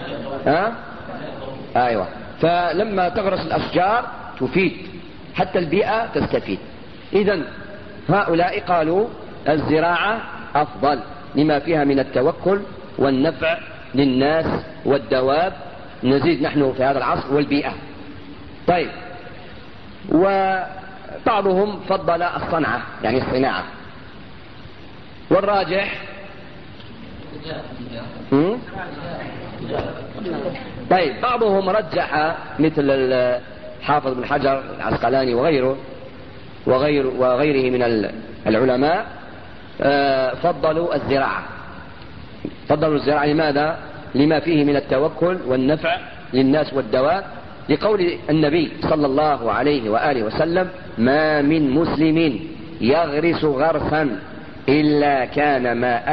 S1: أيوة، فلما تغرس الأشجار تفيد، حتى البيئة تستفيد. إذن هؤلاء قالوا الزراعة أفضل لما فيها من التوكل والنفع للناس والدواب، نزيد نحن في هذا العصر، والبيئة. طيب، وبعضهم فضل الصنعة يعني الصناعة، والراجح طيب، بعضهم رجح مثل الحافظ بن حجر العسقلاني وغيره من العلماء، فضلوا الزراعة. لماذا؟ لما فيه من التوكل والنفع للناس والدواب، لقول النبي صلى الله عليه وآله وسلم: ما من مسلم يغرس غرسا إلا كان ما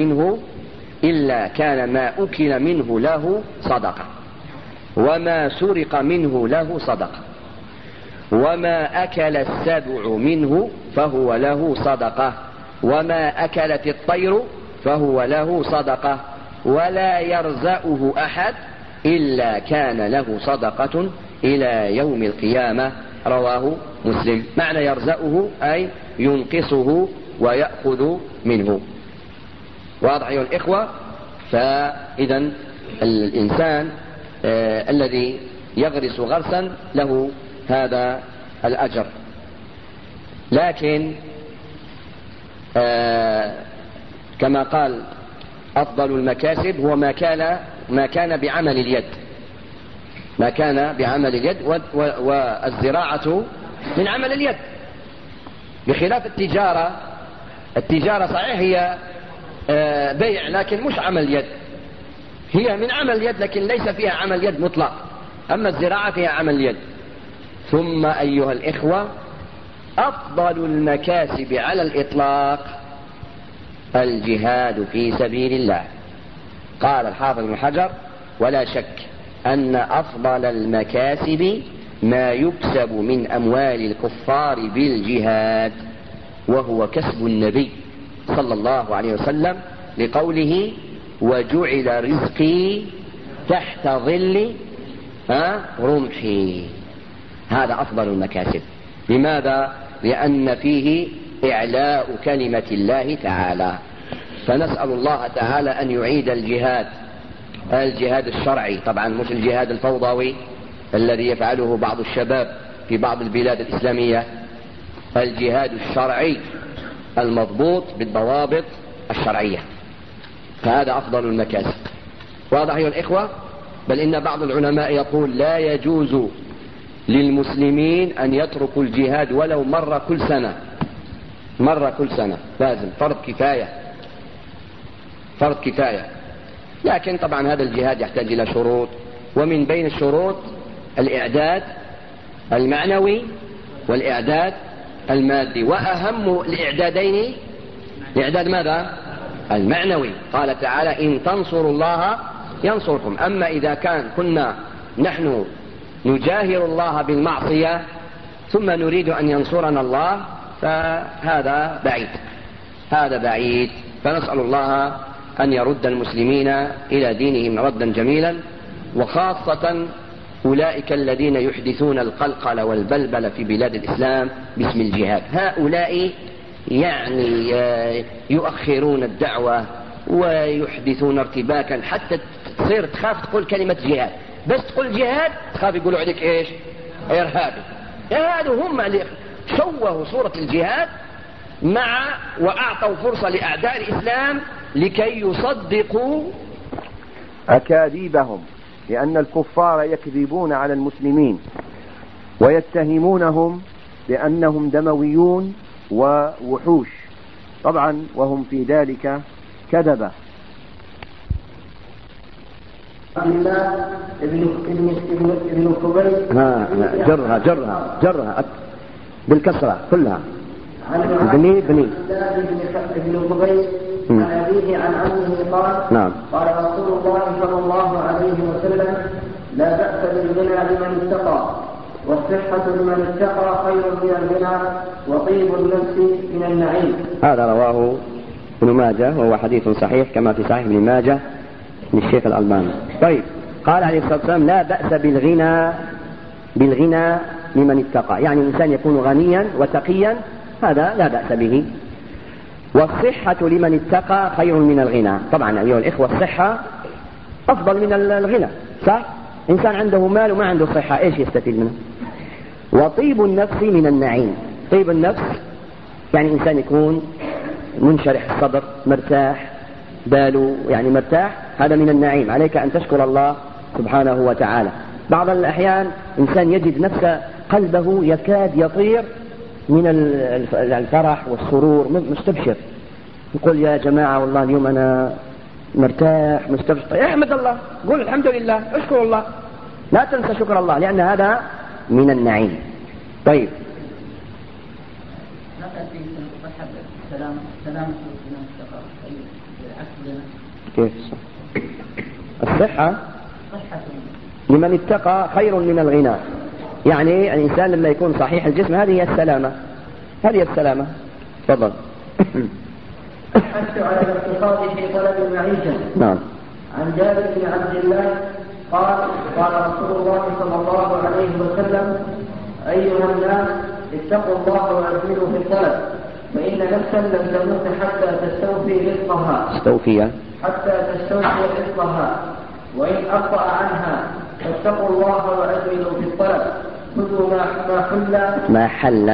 S1: أكل منه له صدقة، وما سرق منه له صدقة، وما أكل السبع منه فهو له صدقة، وما أكلت الطير فهو له صدقة، ولا يرزقه أحد إلا كان له صدقة إلى يوم القيامة. رواه مسلم. معنى يرزقه أي ينقصه ويأخذ منه. واضح أيها الإخوة؟ فإذا الإنسان الذي يغرس غرسا له هذا الأجر، لكن كما قال أفضل المكاسب هو ما كان بعمل اليد، والزراعة من عمل اليد، بخلاف التجارة صحيح هي بيع لكن مش عمل يد، هي من عمل اليد لكن ليس فيها عمل يد مطلق، أما الزراعة فيها عمل يد. ثم أيها الإخوة، أفضل المكاسب على الإطلاق الجهاد في سبيل الله. قال الحافظ بن حجر: ولا شك أن أفضل المكاسب ما يكسب من أموال الكفار بالجهاد، وهو كسب النبي صلى الله عليه وسلم لقوله: وجعل رزقي تحت ظل رمحي. هذا أفضل المكاسب. لماذا؟ لأن فيه إعلاء كلمة الله تعالى. فنسأل الله تعالى أن يعيد الجهاد الشرعي، طبعا مش الجهاد الفوضوي الذي يفعله بعض الشباب في بعض البلاد الإسلامية، الجهاد الشرعي المضبوط بالضوابط الشرعية، فهذا أفضل المكاسب. واضح أيها الإخوة؟ بل إن بعض العلماء يقول لا يجوز للمسلمين أن يتركوا الجهاد ولو مرة كل سنة، مرة كل سنة، لازم فرض كفاية، فرض كفاية. لكن طبعا هذا الجهاد يحتاج إلى شروط، ومن بين الشروط الإعداد المعنوي والإعداد المادي، وأهم الإعدادين الإعداد ماذا؟ المعنوي. قال تعالى إن تنصروا الله ينصركم. أما إذا كنا نحن نجاهر الله بالمعصية ثم نريد أن ينصرنا الله فهذا بعيد، هذا بعيد. فنسأل الله أن يرد المسلمين إلى دينهم ردا جميلا، وخاصة أولئك الذين يحدثون القلقل والبلبل في بلاد الإسلام باسم الجهاد. هؤلاء يعني يؤخرون الدعوة ويحدثون ارتباكا حتى تصير تخاف تقول كلمة جهاد، بس تقول جهاد تخاف يقولوا عليك إيش؟ إرهابي. هذا هم اللي شوهوا صورة الجهاد وأعطوا فرصة لأعداء الإسلام لكي يصدقوا
S4: أكاذيبهم، لأن الكفار يكذبون على المسلمين ويتهمونهم بأنهم دمويون ووحوش، طبعا وهم في ذلك كذبة.
S5: ابن خبيب
S1: جرها بالكسرة كلها.
S5: بني ابن خبيب عن أبيه عن عمه قال
S1: نعم.
S5: قال رسول الله صلى الله عليه وسلم لا بأس بالغنى لمن اتقى، والصحة لمن اتقى خير من الغنى، وطيب النفس من النعيم.
S1: هذا رواه ابن ماجه وهو حديث صحيح كما في صحيح ابن ماجه للشيخ الألباني. طيب، قال عليه الصلاة والسلام لا بأس بالغنى لمن اتقى، يعني الإنسان يكون غنيا وتقيا، هذا لا بأس به. والصحة لمن اتقى خير من الغنى. طبعا أيها الإخوة الصحة أفضل من الغنى، صح؟ إنسان عنده مال وما عنده صحة إيش يستفيد منه؟ وطيب النفس من النعيم. طيب النفس يعني إنسان يكون منشرح الصدر، مرتاح، باله يعني مرتاح، هذا من النعيم. عليك أن تشكر الله سبحانه وتعالى. بعض الأحيان إنسان يجد نفسه قلبه يكاد يطير من الفرح والسرور، مستبشر، يقول يا جماعة والله اليوم أنا مرتاح مستبشر. احمد الله، قول الحمد لله، اشكر الله، لا تنسى شكر الله، لأن هذا من النعيم. طيب، كيف الصحة لمن اتقى خير من الغنى، يعني الإنسان لما يكون صحيح الجسم هذه هي السلامة، هذه السلامة. تفضل.
S5: حث على الاقتصاد في طلب المعيشة.
S1: نعم.
S5: عن جابر بن عبد الله قال قال رسول الله صلى الله عليه وسلم أيها الناس اتقوا الله وأجملوا في الطلب، فإن نفسا لم تموت حتى تستوفي رزقها، وإن أخطأ عنها فاتقوا الله وأجملوا في الطلب، خذوا ما حل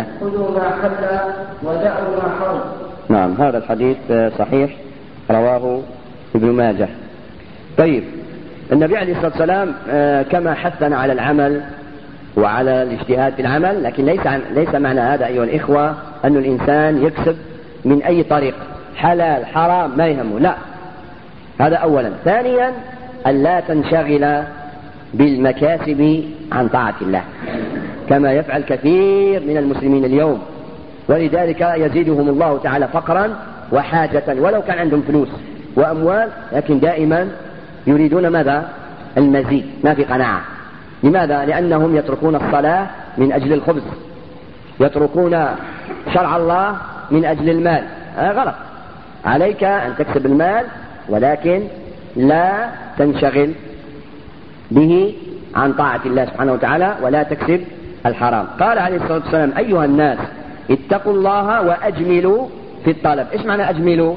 S5: ودعوا ما حرم.
S1: نعم، هذا الحديث صحيح رواه ابن ماجه. طيب، النبي عليه الصلاة والسلام كما حثنا على العمل وعلى الاجتهاد في العمل، لكن ليس معنى هذا أيها الإخوة أن الإنسان يكسب من أي طريق، حلال حرام ما يهمه، لا، هذا أولا. ثانيا أن لا تنشغل بالمكاسب عن طاعة الله كما يفعل كثير من المسلمين اليوم، ولذلك يزيدهم الله تعالى فقرا وحاجة، ولو كان عندهم فلوس وأموال لكن دائما يريدون ماذا؟ المزيد، ما في قناعة. لماذا؟ لأنهم يتركون الصلاة من أجل الخبز، يتركون شرع الله من أجل المال. غلط. عليك أن تكسب المال ولكن لا تنشغل به عن طاعة الله سبحانه وتعالى، ولا تكسب الحرام. قال عليه الصلاة والسلام أيها الناس اتقوا الله وأجملوا في الطلب. إيش معنى أجملوا؟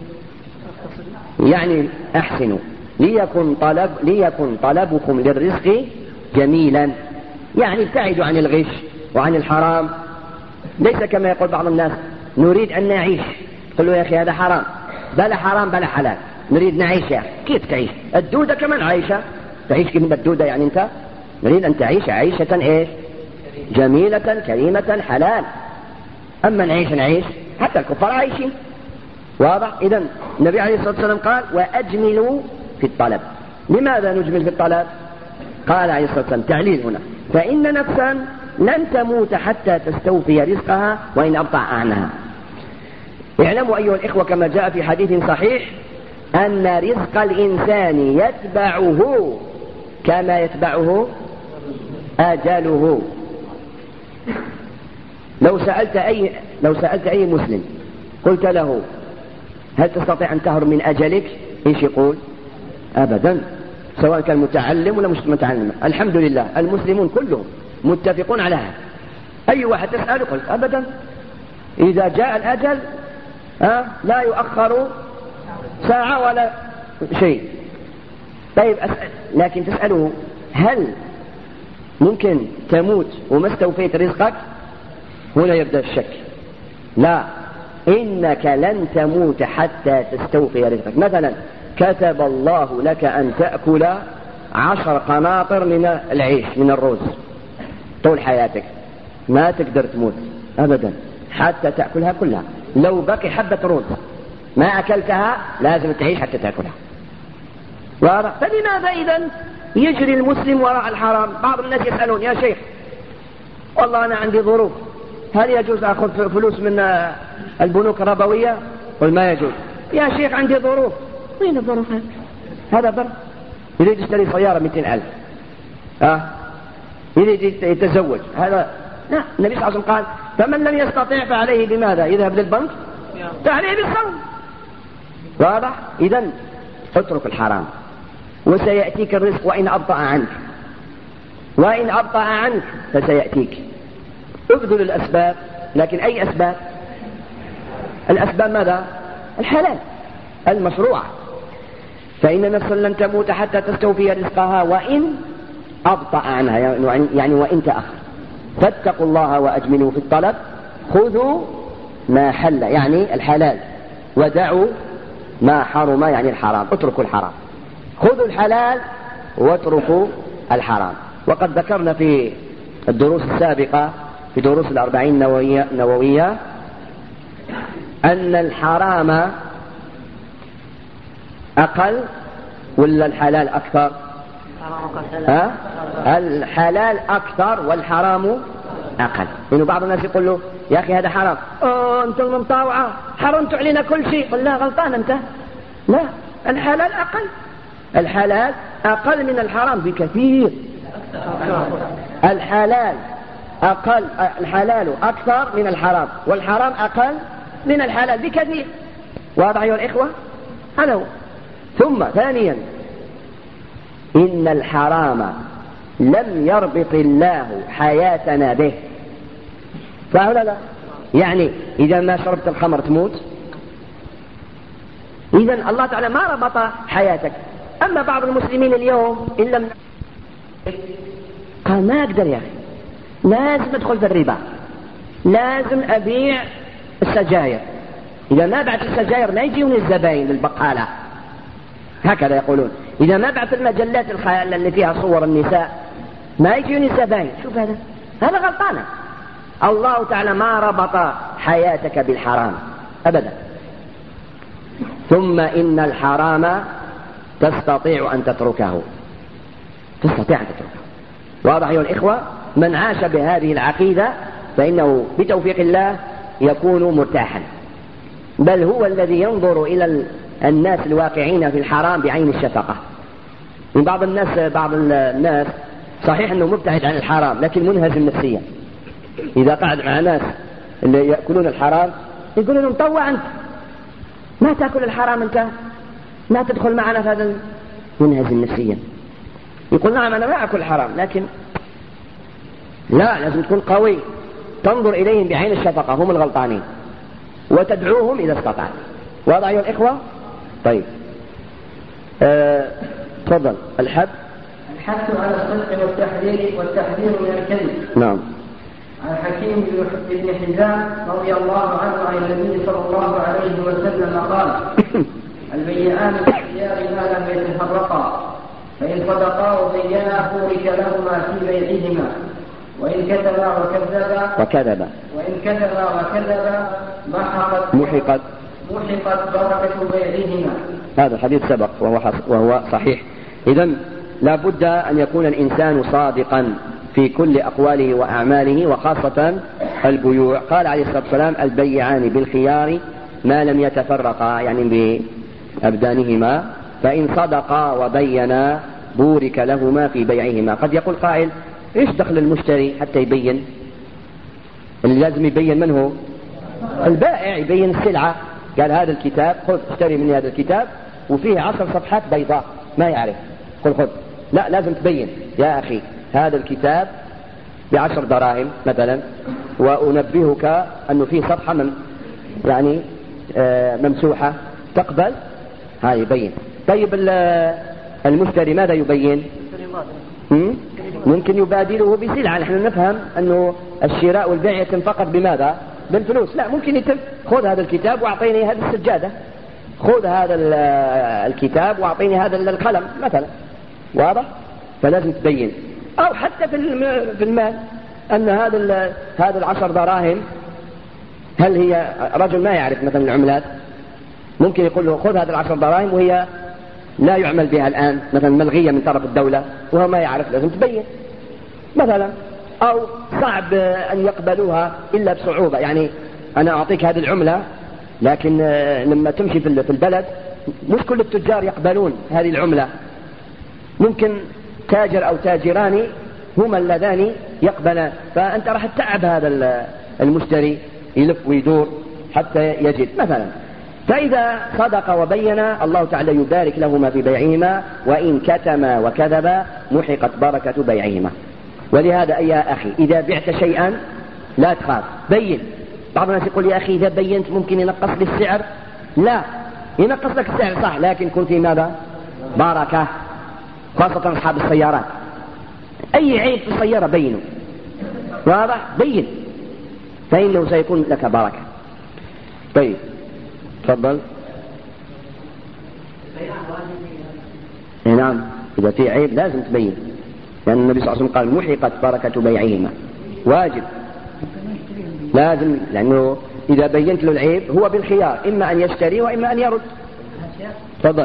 S1: يعني أحسنوا، ليكن طلبكم للرزق جميلا، يعني ابتعدوا عن الغش وعن الحرام. ليس كما يقول بعض الناس نريد أن نعيش، قل له يا أخي هذا حرام، بلا حرام بلا حلال، نريد نعيش. يا أخي كيف تعيش؟ الدودة كمان عايشة،
S6: تعيش كيف مدودة يعني أنت نريد أن تعيش عيشة إيش جميلة كريمة حلال. أما نعيش حتى الكفار عايشين. واضح؟ إذن النبي عليه الصلاة والسلام قال وأجملوا في الطلب. لماذا نجمل في الطلب؟ قال عليه الصلاة والسلام تعليل هنا فإن نفسا لن تموت حتى تستوفي رزقها وإن أبطأ عنها. اعلموا أيها الإخوة كما جاء في حديث صحيح أن رزق الإنسان يتبعه كما يتبعه أجله. لو سألت أي مسلم قلت له هل تستطيع أن تهرب من أجلك؟ إيش يقول؟ أبدا، سواء كان متعلم ولا مش متعلم. الحمد لله المسلمون كلهم متفقون على هذا. أي واحد تسأله قل أبدا، إذا جاء الأجل لا يؤخر ساعة ولا شيء. طيب لكن تسأله هل ممكن تموت وما استوفيت رزقك؟ هنا يبدأ الشك. لا، إنك لن تموت حتى تستوفي رزقك. مثلا كتب الله لك أن تأكل 10 قناطر من العيش من الرز طول حياتك، ما تقدر تموت أبدا حتى تأكلها كلها. لو بقي حبة رز ما أكلتها لازم تعيش حتى تأكلها. فلماذا إذن يجري المسلم وراء الحرام؟ بعض الناس يسألون يا شيخ والله أنا عندي ظروف، هل يجوز أخذ فلوس من البنوك الربوية؟ قل ما يجوز. يا شيخ عندي ظروف. وين الظروف هذا ضر؟ يريد يشتري سيارة 200,000 يريد يتزوج هذا لا. النبي صلى الله عليه وسلم قال فمن لم يستطيع فعليه بماذا؟ يذهب للبنك فعليه بالصوم. واضح؟ إذن اترك الحرام وسيأتيك الرزق وإن أبطأ عنك فسيأتيك. ابذل الأسباب، لكن أي أسباب؟ الأسباب ماذا؟ الحلال المشروع. فإن نفسا لن تموت حتى تستوفي رزقها وإن أبطأ عنها، يعني وإن تأخر. فاتقوا الله وأجملوا في الطلب، خذوا ما حل يعني الحلال ودعوا ما حرم يعني الحرام. اتركوا الحرام، خذوا الحلال واتركوا الحرام. وقد ذكرنا في الدروس السابقة في دروس 40 نووية أن الحرام أقل ولا الحلال أكثر؟ الحلال أكثر والحرام أقل. إنه بعض الناس يقول له يا أخي هذا حرام، أنتم المطاوعة حرمتوا علينا كل شيء. قل لا، غلطان أنت. لا، الحلال أقل. الحلال أقل من الحرام بكثير. الحلال أكثر من الحرام والحرام أقل من الحلال بكثير. واضح أيها الإخوة؟ هذا هو. ثم ثانيا إن الحرام لم يربط الله حياتنا به. فهذا لا يعني إذا ما شربت الخمر تموت. إذن الله تعالى ما ربط حياتك. أما بعض المسلمين اليوم إن لم قال ما أقدر يا أخي، لازم أدخل في الربا، لازم أبيع السجاير، إذا ما بعت السجاير لا يجيوني الزباين للبقالة. هكذا يقولون. إذا ما بعت المجلات الخيال اللي فيها صور النساء ما يجيوني الزباين. شوف هذا غلطانة. الله تعالى ما ربط حياتك بالحرام أبدا. ثم إن الحرام تستطيع أن تتركه. واضح أيها الإخوة؟ من عاش بهذه العقيدة فإنه بتوفيق الله يكون مرتاحا، بل هو الذي ينظر إلى الناس الواقعين في الحرام بعين الشفقة. من بعض الناس صحيح أنه مبتعد عن الحرام لكن منهزم نفسيا. إذا قعد مع ناس اللي يأكلون الحرام يقولون لهم طوع أنت، ما تأكل الحرام أنت، ما تدخل معنا في هذا. منهزم نفسيا يقول نعم أنا ما أكل الحرام، لكن لا، لازم تكون قوي، تنظر إليهم بعين الشفقة، هم الغلطانين، وتدعوهم إذا استطعت. واضح أيها الإخوة؟ طيب تفضل. الحث
S5: على الصدق والتحذير من الكذب.
S6: نعم.
S5: عن حكيم بن حزام رضي الله عنه عن النبي صلى الله عليه وسلم قال: البيعان بالخيار ما لم يتفرقا، فإن صدقا وبينا بورك لهما في بيعهما، وإن كتما وكذبا محقت بركة بيعهما.
S6: هذا الحديث سبق وهو صحيح. إذن لا بد أن يكون الإنسان صادقا في كل أقواله وأعماله، وخاصة البيوع. قال عليه الصلاة والسلام: البيعان بالخيار ما لم يتفرقا، يعني بأبدانهما، فإن صدقا وبينا بورك لهما في بيعهما. قد يقول قائل: إيش دخل المشتري حتى يبين؟ اللي لازم يبين من هو؟ البائع يبين السلعة. قال: هذا الكتاب خذ اشتري مني هذا الكتاب وفيه 10 صفحات بيضاء ما يعرف، قل خذ. لا، لازم تبين: يا أخي هذا الكتاب ب10 دراهم مثلا، وأنبهك أنه فيه صفحة يعني ممسوحة، تقبل؟ هذا يبين. طيب المشتري ماذا يبين؟ ممكن يبادله بسلعة. نحن نفهم أنه الشراء والبيع يتم فقط بماذا؟ بالفلوس. لا، ممكن يتم: خذ هذا الكتاب وأعطيني هذه السجادة، خذ هذا الكتاب وأعطيني هذا القلم مثلا. واضح؟ فلازم تبين. أو حتى في المال، أن هذا 10 دراهم، هل هي رجل ما يعرف مثلا العملات، ممكن يقول له: خذ هذه 10 دراهم وهي لا يعمل بها الآن، مثلا ملغية من طرف الدولة وهو ما يعرف، لازم تبين مثلا. أو صعب أن يقبلوها إلا بصعوبة، يعني أنا أعطيك هذه العملة، لكن لما تمشي في البلد مش كل التجار يقبلون هذه العملة، ممكن تاجر أو تاجران هما اللذان يقبلان، فأنت راح تتعب هذا المشتري يلف ويدور حتى يجد مثلا. فإذا صدق وبين الله تعالى يبارك لهما في بيعهما، وإن كتما وكذبا محقت بركة بيعهما. ولهذا أيها أخي إذا بعت شيئا لا تخاف، بين. بعض الناس يقول: يا أخي إذا بينت ممكن ينقص لي السعر. لا، ينقص لك السعر صح، لكن كن في ماذا؟ بركة. خاصة أصحاب السيارات، أي عيب في السيارة بينه، واضح؟ بين، فإنه سيكون لك بركة. طيب تفضل. نعم، إذا في عيب لازم تبين، لأن النبي صلى الله عليه وسلم قال: محقت بركة بيعهما. واجب، لازم، لأنه إذا بينت له العيب هو بالخيار، إما أن يشتري وإما أن يرد. تفضل.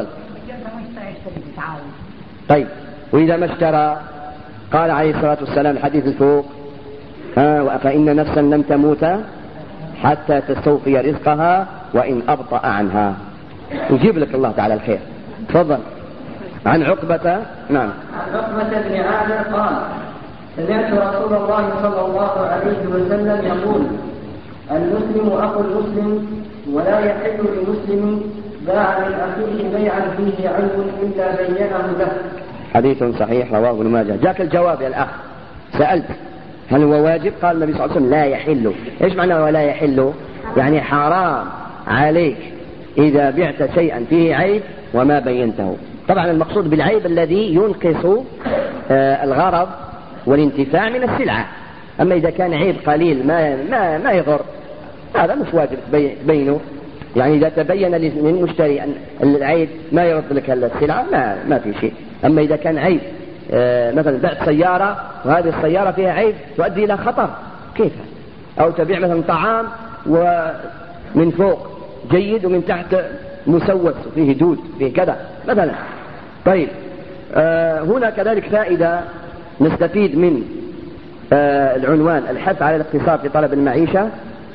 S6: طيب، وإذا ما اشترى قال عليه الصلاة والسلام الحديث الفوق: فإن نفسا لم تموت حتى تستوفي رزقها وإن أبطأ عنها. يجيب لك الله تعالى الخير. تفضل. عن عقبة. نعم.
S5: عن عقبة بن عامر قال: سمعت رسول الله صلى الله عليه وسلم يقول: المسلم أخو المسلم، ولا يحل لمسلم باع من أخيه بيعا فيه عيب إلا بينه له.
S6: حديث صحيح رواه ابن ماجه. جاك الجواب يا الأخ، سألت هل هو واجب؟ قال النبي صلى الله عليه وسلم: لا يحل. إيش معنى ولا يحل؟ يعني حرام عليك إذا بعت شيئا فيه عيب وما بينته. طبعا المقصود بالعيب الذي ينقص الغرض والانتفاع من السلعة. أما إذا كان عيب قليل ما يضر، هذا مش واجب تبينه. يعني إذا تبين للمشتري أن العيب ما يرد لك السلعة ما في شيء. أما إذا كان عيب، مثلا بعت سيارة وهذه السيارة فيها عيب تؤدي إلى خطر، كيف؟ أو تبيع مثلا طعام ومن فوق جيد ومن تحت مسوس وفيه دود فيه كذا مثلا. طيب، هنا كذلك فائدة نستفيد من العنوان: الحث على الاقتصاد في طلب المعيشة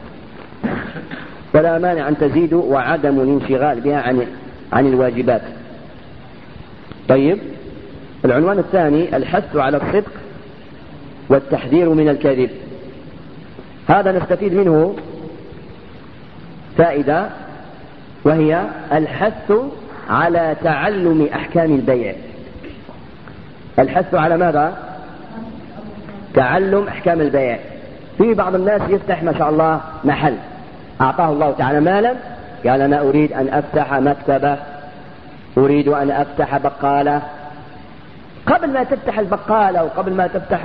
S6: ولا مانع أن تزيد وعدم الانشغال بها عن الواجبات. طيب، العنوان الثاني: الحث على الصدق والتحذير من الكذب. هذا نستفيد منه فائدة، وهي الحث على تعلم أحكام البيع. الحث على ماذا؟ تعلم أحكام البيع. في بعض الناس يفتح ما شاء الله محل، أعطاه الله تعالى مالا، قال: أنا أريد أن أفتح مكتبة، أريد أن أفتح بقالة. قبل ما تفتح البقالة وقبل ما تفتح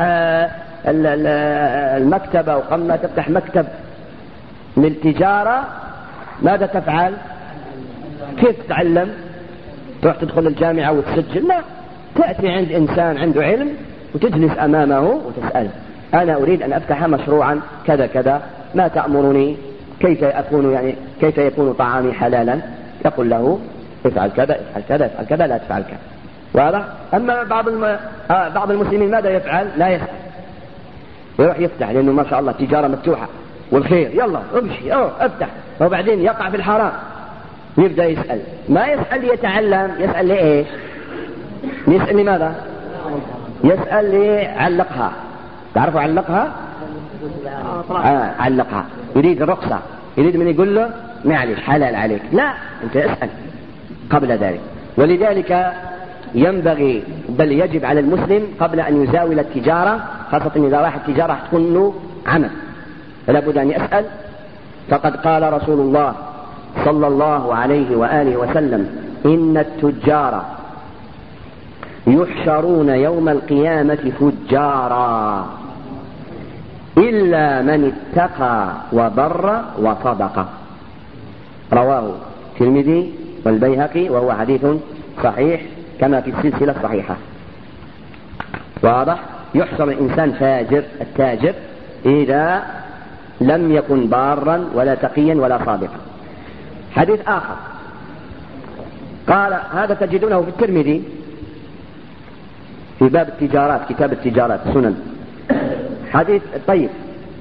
S6: المكتبة وقبل ما تفتح مكتب للتجارة ماذا تفعل؟ كيف تتعلم؟ تروح تدخل الجامعة وتسجل؟ لا، تأتي عند إنسان عنده علم وتجلس أمامه وتسأله: أنا أريد أن أفتح مشروعا كذا كذا، ما تأمرني؟ كيف يكون طعامي حلالا؟ يقول له: افعل كذا افعل كذا افعل كذا، لا تفعل كذا. واضح؟ أما بعض المسلمين ماذا يفعل؟ لا يسأل، يروح يفتح، لأنه ما شاء الله تجارة مفتوحة والخير، يلا امشي افتح، وبعدين يقع في الحرام، يبدأ يسأل. ما يسأل ليتعلم، يسأل لإيش؟ يسأل لماذا؟ يسأل ليعلقها. تعرفوا علقها؟ علقها، يريد الرخصة، يريد من يقول له: معلش حلال عليك. لا، أنت اسأل قبل ذلك. ولذلك ينبغي بل يجب على المسلم قبل أن يزاول التجارة، خاصة إذا راح التجارة تكون له عمل، فلا بد أن يسأل. فقد قال رسول الله صلى الله عليه وآله وسلم: إن التجار يحشرون يوم القيامة فجارا إلا من اتقى وبر وصدق. رواه الترمذي والبيهقي، وهو حديث صحيح كما في السلسلة الصحيحة. واضح؟ يحشر الإنسان فاجر، التاجر، إذا لم يكن بارا ولا تقيا ولا صادقا. حديث آخر قال، هذا تجدونه في الترمذي في باب التجارات، كتاب التجارات سنن. حديث طيب: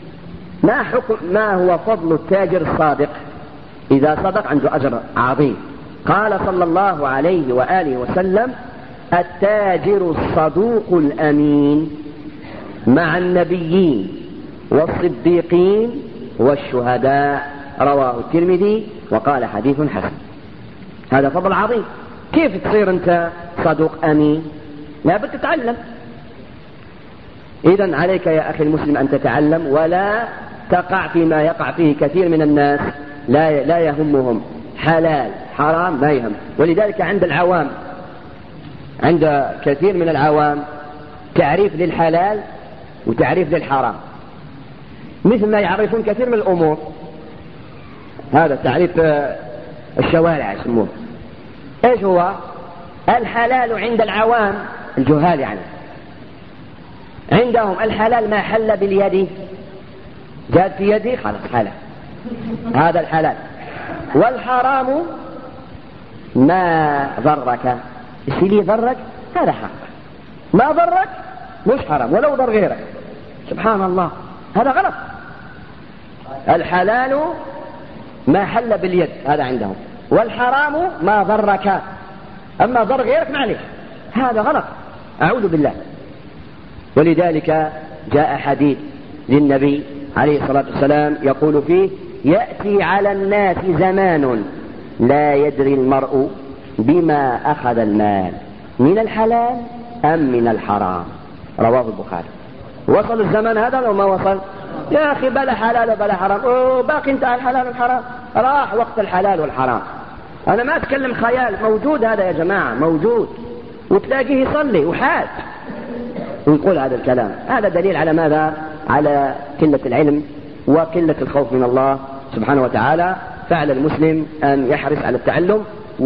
S6: ما هو فضل التاجر الصادق؟ إذا صدق عنده أجر عظيم. قال صلى الله عليه وآله وسلم: التاجر الصدوق الأمين مع النبيين والصديقين والشهداء. رواه الترمذي وقال حديث حسن. هذا فضل عظيم. كيف تصير أنت صدوق أمين؟ لا بد تتعلم. إذن عليك يا أخي المسلم أن تتعلم، ولا تقع فيما يقع فيه كثير من الناس، لا يهمهم حلال حرام، ما يهم. ولذلك عند كثير من العوام تعريف للحلال وتعريف للحرام، مثل ما يعرفون كثير من الأمور. هذا تعريف الشوارع يسموه. ايش هو الحلال عند العوام الجهال؟ يعني عندهم الحلال ما حل باليد، جاءت في يدي خلاص حلال، هذا الحلال. والحرام ما ضرك، الشيء اللي ضرك هذا حرام، ما ضرك مش حرام ولو ضر غيرك. سبحان الله، هذا غلط. الحلال ما حل باليد، هذا عندهم، والحرام ما ضرك، أما ضر غيرك معليش، هذا غلط، أعوذ بالله. ولذلك جاء حديث للنبي عليه الصلاة والسلام يقول فيه: يأتي على الناس زمان لا يدري المرء بما أخذ المال من الحلال أم من الحرام. رواه البخاري. وصل الزمان هذا لو ما وصل؟ يا أخي بلا حلال وبلا حرام، باقي انت على الحلال والحرام، راح وقت الحلال والحرام. أنا ما أتكلم خيال، موجود هذا يا جماعة، موجود، وتلاقيه يصلي وحاج ويقول هذا الكلام. هذا دليل على ماذا؟ على قلة العلم وقلة الخوف من الله سبحانه وتعالى. فعلى المسلم أن يحرص على التعلم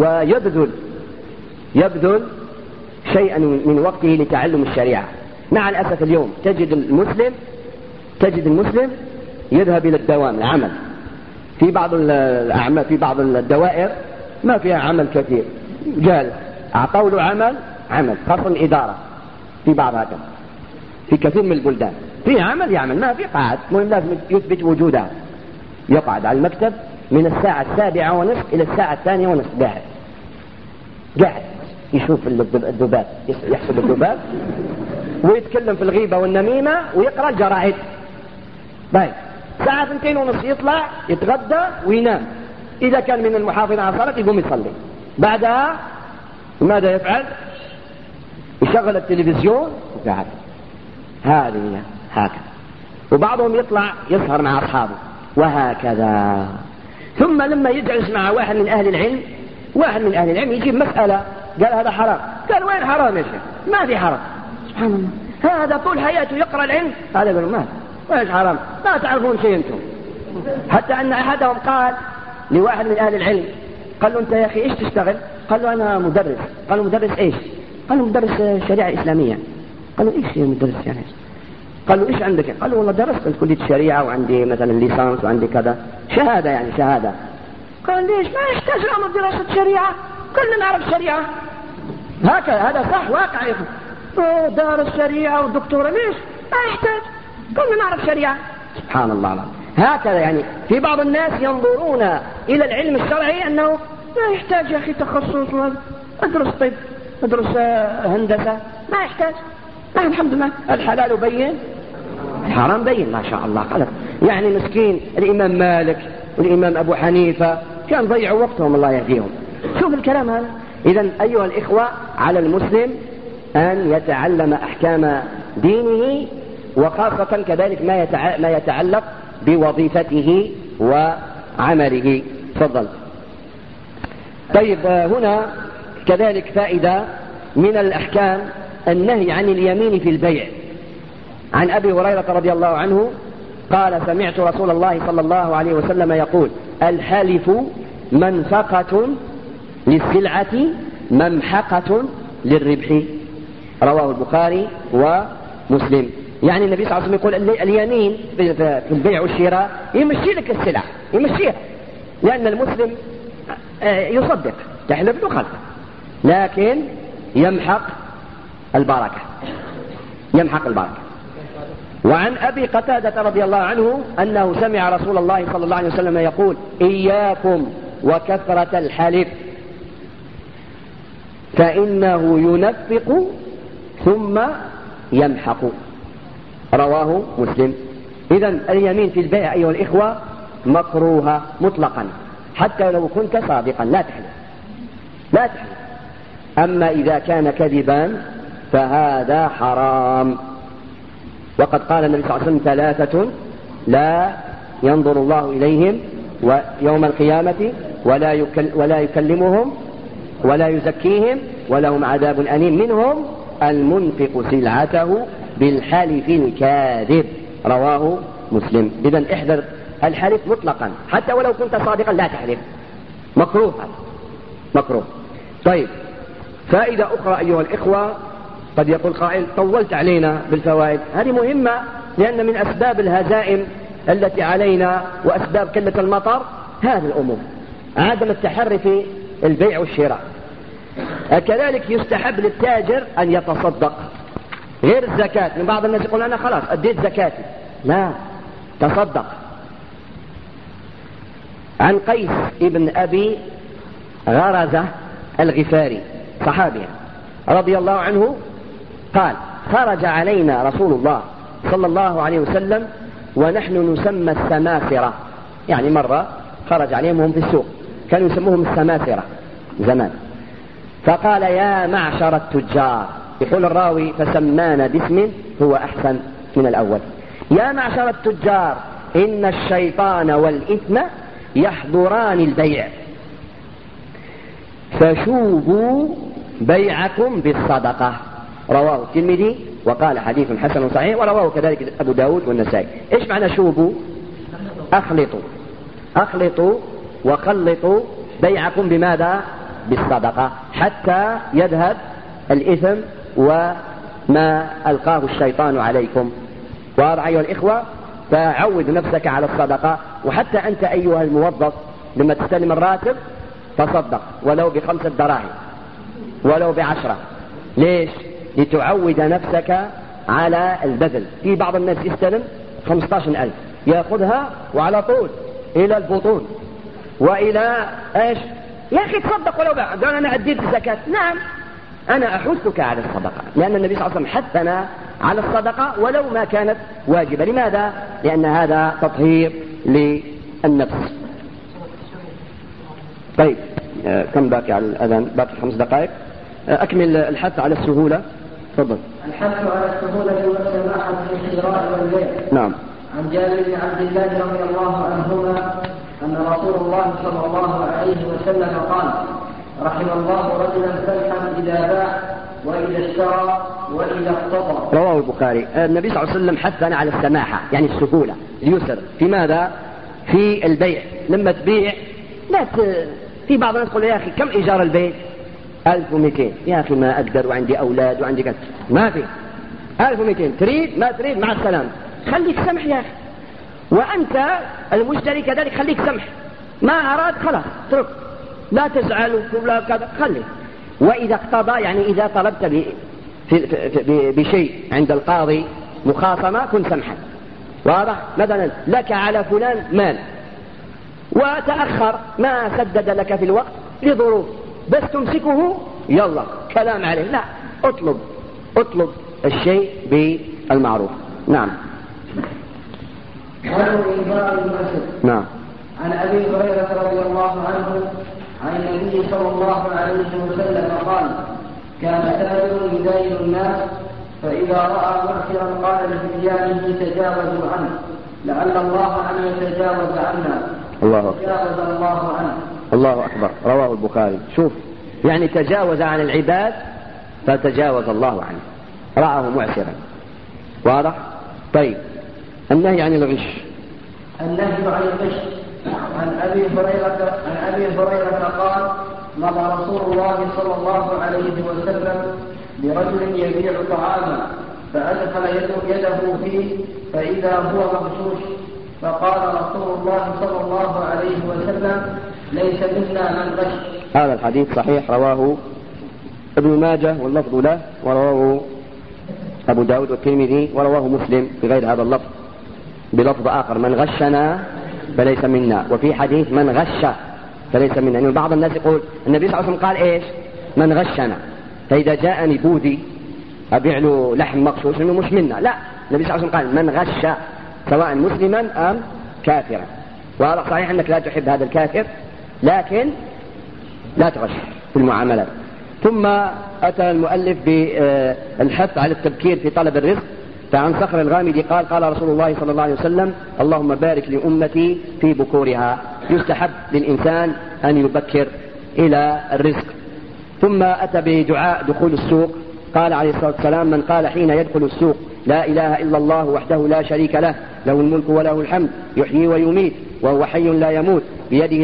S6: ويبذل شيئا من وقته لتعلم الشريعة. مع الأسف اليوم تجد المسلم يذهب إلى الدوام، العمل في بعض الأعمال، في بعض الدوائر ما فيها عمل كثير، جال أعطوا له عمل خاصة الإدارة، في بعض هذا في كثير من البلدان في عمل يعمل، ما في قاعد، مهم لازم يثبت وجوده، يقعد على المكتب من الساعة 7:30 إلى الساعة 2:30 قاعد يشوف الذباب، يحسب الذباب ويتكلم في الغيبة والنميمة ويقرأ الجرائد. طيب الساعة 2:30 يطلع يتغدى وينام، إذا كان من المحافظة على الصلاة يقوم يصلي. بعدها ماذا يفعل؟ يشغل التلفزيون وقاعد هذه هكذا، وبعضهم يطلع يسهر مع أصحابه وهكذا. ثم لما يجلس مع واحد من أهل العلم يجيب مسألة، قال هذا حرام، قال وين حرام يا شيخ؟ ما في حرام. سبحان الله، هذا طول حياته يقرأ العلم، هذا يقول ما وين حرام، ما تعرفون شيء انتم. حتى أن أحدهم قال لواحد من أهل العلم، قال له أنت يا أخي إيش تشتغل؟ قال له أنا مدرس. قال له مدرس إيش؟ قالوا مدرس شريعة إسلامية. قالوا إيش مدرس يعني؟ قالوا إيش عندك؟ قالوا والله درست في كلية الشريعة وعندي مثلا ليسانس وعندي كذا شهادة يعني شهادة. قال ليش ما يحتاج الأمر دراسة شريعة، كلنا نعرف شريعة هكذا. هذا صح واقع يا أخي، دارس شريعة ودكتورة ليش ما يحتاج، كلنا نعرف شريعة. سبحان الله العظيم. هكذا يعني في بعض الناس ينظرون إلى العلم الشرعي أنه لا يحتاج يا أخي تخصص، أدرس طب أدرس هندسة، ما يحتاج. الحمد لله الحلال بين الحرام بين ما شاء الله. قال يعني مسكين الإمام مالك والإمام أبو حنيفة كان ضيعوا وقتهم الله يهديهم. شوف الكلام هذا. إذن أيها الإخوة على المسلم أن يتعلم أحكام دينه، وخاصة كذلك ما يتعلق بوظيفته وعمله. تفضل. طيب هنا كذلك فائدة من الأحكام النهي عن اليمين في البيع. عن أبي هريرة رضي الله عنه قال سمعت رسول الله صلى الله عليه وسلم يقول الحلف منفقة للسلعة ممحقة للربح. رواه البخاري ومسلم. يعني النبي صلى الله عليه وسلم يقول اليمين في البيع والشراء يمشي لك السلع، يمشيها، لأن المسلم يصدق تحلف وخلف، لكن يمحق البركة، يمحق البركة. وعن أبي قتادة رضي الله عنه أنه سمع رسول الله صلى الله عليه وسلم يقول إياكم وكثرة الحلف فإنه ينفق ثم يمحق. رواه مسلم. إذن اليمين في البيع أيها الإخوة مكروهة مطلقا، حتى لو كنت صادقا لا تحلف، لا تحلف. أما إذا كان كذبا فهذا حرام. وقد قال النبي صلى الله عليه وسلم ثلاثة لا ينظر الله إليهم يوم القيامة ولا يكلمهم ولا يزكيهم ولهم عذاب أليم، منهم المنفق سلعته بالحلف الكاذب. رواه مسلم. إذن احذر الحلف مطلقا، حتى ولو كنت صادقا لا تحلف، مكروه، مكروه. طيب فائدة أخرى أيها الإخوة، قد يقول قائل طولت علينا بالفوائد. هذه مهمة، لأن من أسباب الهزائم التي علينا وأسباب قلة المطر هذه الأمور، عدم التحري في البيع والشراء. كذلك يستحب للتاجر أن يتصدق غير الزكاة. من بعض الناس يقول أنا خلاص أديت زكاتي، لا، تصدق. عن قيس ابن أبي غرزة الغفاري صحابي رضي الله عنه قال خرج علينا رسول الله صلى الله عليه وسلم ونحن نسمى السماسرة. يعني مرة خرج عليهم وهم في السوق، كانوا يسموهم السماسرة زمان. فقال يا معشر التجار، يقول الراوي فسمانا باسم هو أحسن من الأول. يا معشر التجار إن الشيطان والإثم يحضران البيع فشوبوا بيعكم بالصدقة. رواه الترمذي وقال حديث حسن صحيح، ورواه كذلك أبو داود والنسائي. إيش معنى شوبوا؟ أخلطوا وخلطوا بيعكم بماذا؟ بالصدقة، حتى يذهب الإثم وما ألقاه الشيطان عليكم. وأرى أيها الإخوة فعود نفسك على الصدقة. وحتى أنت أيها الموظف لما تستلم الراتب تصدق ولو ب5 دراهم ولو ب10. ليش؟ لتعود نفسك على البذل. في بعض الناس يستلم 15,000 يأخذها وعلى طول إلى البطون وإلى إيش؟ يا أخي تصدق ولو بعد أنا أديت الزكاة. نعم أنا أحثك على الصدقة، لأن النبي صلى الله عليه وسلم حثنا على الصدقة ولو ما كانت واجبة. لماذا؟ لأن هذا تطهير للنفس. طيب كم باقي على الأذان؟ باقي 5 دقائق. أكمل الحث على السهولة. تفضل.
S5: الحث على السهولة والسماحة في الشراء والبيع.
S6: نعم.
S5: عن جابر بن عبد الله رضي الله عنهما أن رسول الله صلى الله عليه وسلم قال رحم الله رجلا فرحا إذا باع وإذا اشترى وإذا اقتضى.
S6: رواه البخاري. النبي صلى الله عليه وسلم حثنا على السماحة، يعني السهولة، اليسر. في ماذا؟ في البيع. لما تبيع لا في بعض الناس يقول يا أخي كم إيجار البيت؟ 1200 يا أخي ما أقدر وعندي أولاد وعندي كذا، ما في 1200 تريد ما تريد مع السلامة، خليك سمح يا أخي. وأنت المشتري كذلك خليك سمح، ما أراد خلاص اترك، لا تزعل ولا كذا خلي. وإذا اقتضى يعني إذا طلبت بشيء عند القاضي مخاصمة كن سمحا، واضح؟ مثلا لك على فلان مال وتأخر ما سدد لك في الوقت لظروف، بس تمسكه يلا كلام عليه، لا، اطلب الشيء بالمعروف. نعم. نعم.
S5: عن أبي هريرة رضي الله عنه عن النبي صلى الله عليه وسلم قال: كان تاجر يداين الناس، فإذا رأى معسرا قال لفتيانه تجاوزوا عنه لعل الله أن يتجاوز عنا.
S6: الله أكبر.
S5: تجاوز الله عنه.
S6: الله أكبر. رواه البخاري. شوف يعني تجاوز عن العباد فتجاوز الله عنه، رآه معسرا، واضح؟ طيب النهي عن الغش.
S5: النهي عن الغش. عن أبي هريرة قال: مضى رسول الله صلى الله عليه وسلم برجل يبيع طعاما فأدخل يده فيه فإذا هو مغشوش، فقال رسول الله صلى الله عليه وسلم: ليس منا من غش.
S6: هذا الحديث صحيح، رواه ابن ماجه واللفظ له، ورواه أبو داود والترمذي، ورواه مسلم بغير هذا اللفظ بلفظ آخر: من غشنا فليس منا. وفي حديث: من غش فليس منا. يعني بعض الناس يقول النبي صلى الله عليه وسلم قال إيش؟ من غشنا، فإذا جاءني بودي أبيع له لحم مغشوش إنه مش منا، لا، النبي صلى الله عليه وسلم قال: من غش سواء مسلما أم كافرا. وهذا صحيح أنك لا تحب هذا الكافر، لكن لا تغش في المعاملات. ثم أتى المؤلف بالحث على التبكير في طلب الرزق. فعن صخر الغامدي قال: قال رسول الله صلى الله عليه وسلم: اللهم بارك لأمتي في بكورها. يستحب للإنسان أن يبكر إلى الرزق. ثم أتى بدعاء دخول السوق. قال عليه الصلاة والسلام: من قال حين يدخل السوق: لا إله إلا الله وحده لا شريك له، له الملك وله الحمد، يحيي ويميت وهو حي لا يموت، بيده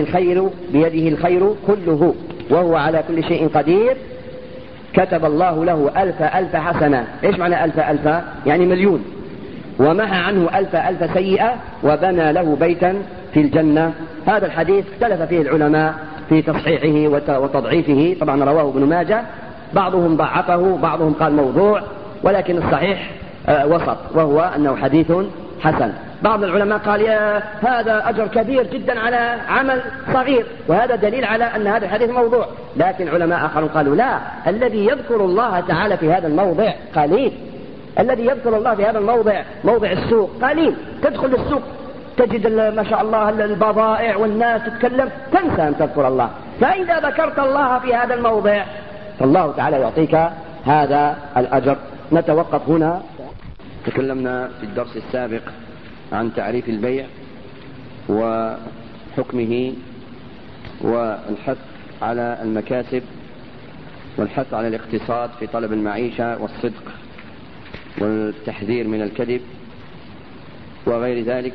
S6: الخير كله وهو على كل شيء قدير، كتب الله له 1000 حسنة. إيش معنى 1000؟ يعني مليون. ومحى عنه 1000 سيئة، وبنى له بيتا في الجنة. هذا الحديث اختلف فيه العلماء في تصحيحه وتضعيفه، طبعا رواه ابن ماجه، بعضهم ضعفه، بعضهم قال موضوع، ولكن الصحيح وسط، وهو أنه حديث حسن. بعض العلماء قال: يا هذا أجر كبير جدا على عمل صغير، وهذا دليل على أن هذا الحديث موضوع. لكن علماء آخرون قالوا: لا، الذي يذكر الله تعالى في هذا الموضع قليل، الذي يذكر الله في هذا الموضع، موضع السوق، قليل. تدخل السوق تجد ما شاء الله البضائع والناس تتكلم، تنسى أن تذكر الله. فإذا ذكرت الله في هذا الموضع فالله تعالى يعطيك هذا الأجر. نتوقف هنا.
S1: تكلمنا في الدرس السابق عن تعريف البيع وحكمه، والحث على المكاسب، والحث على الاقتصاد في طلب المعيشة، والصدق، والتحذير من الكذب وغير ذلك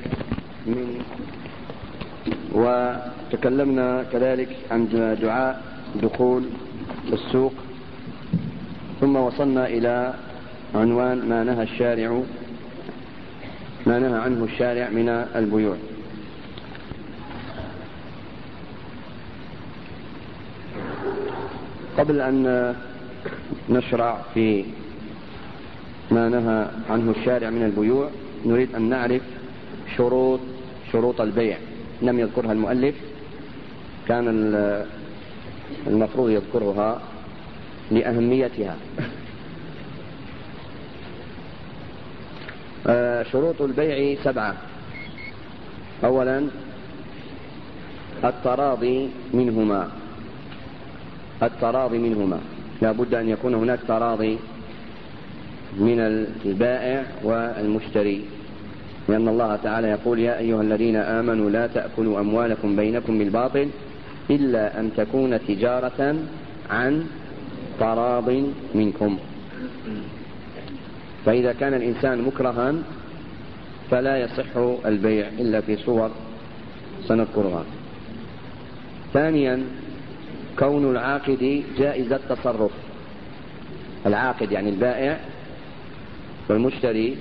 S1: وتكلمنا كذلك عن دعاء دخول السوق. ثم وصلنا إلى عنوان ما نهى عنه الشارع من البيوع. قبل أن نشرع في ما نهى عنه الشارع من البيوع نريد أن نعرف شروط البيع. لم يذكرها المؤلف، كان المفروض يذكرها لأهميتها. شروط البيع 7. أولا التراضي منهما، لا بد أن يكون هناك تراضي من البائع والمشتري، لأن الله تعالى يقول: يا أيها الذين آمنوا لا تأكلوا أموالكم بينكم بالباطل إلا أن تكون تجارة عن تراض منكم. فإذا كان الإنسان مكرها فلا يصح البيع إلا في صور سنذكرها. ثانيا كون العاقد جائز التصرف. العاقد يعني البائع والمشتري،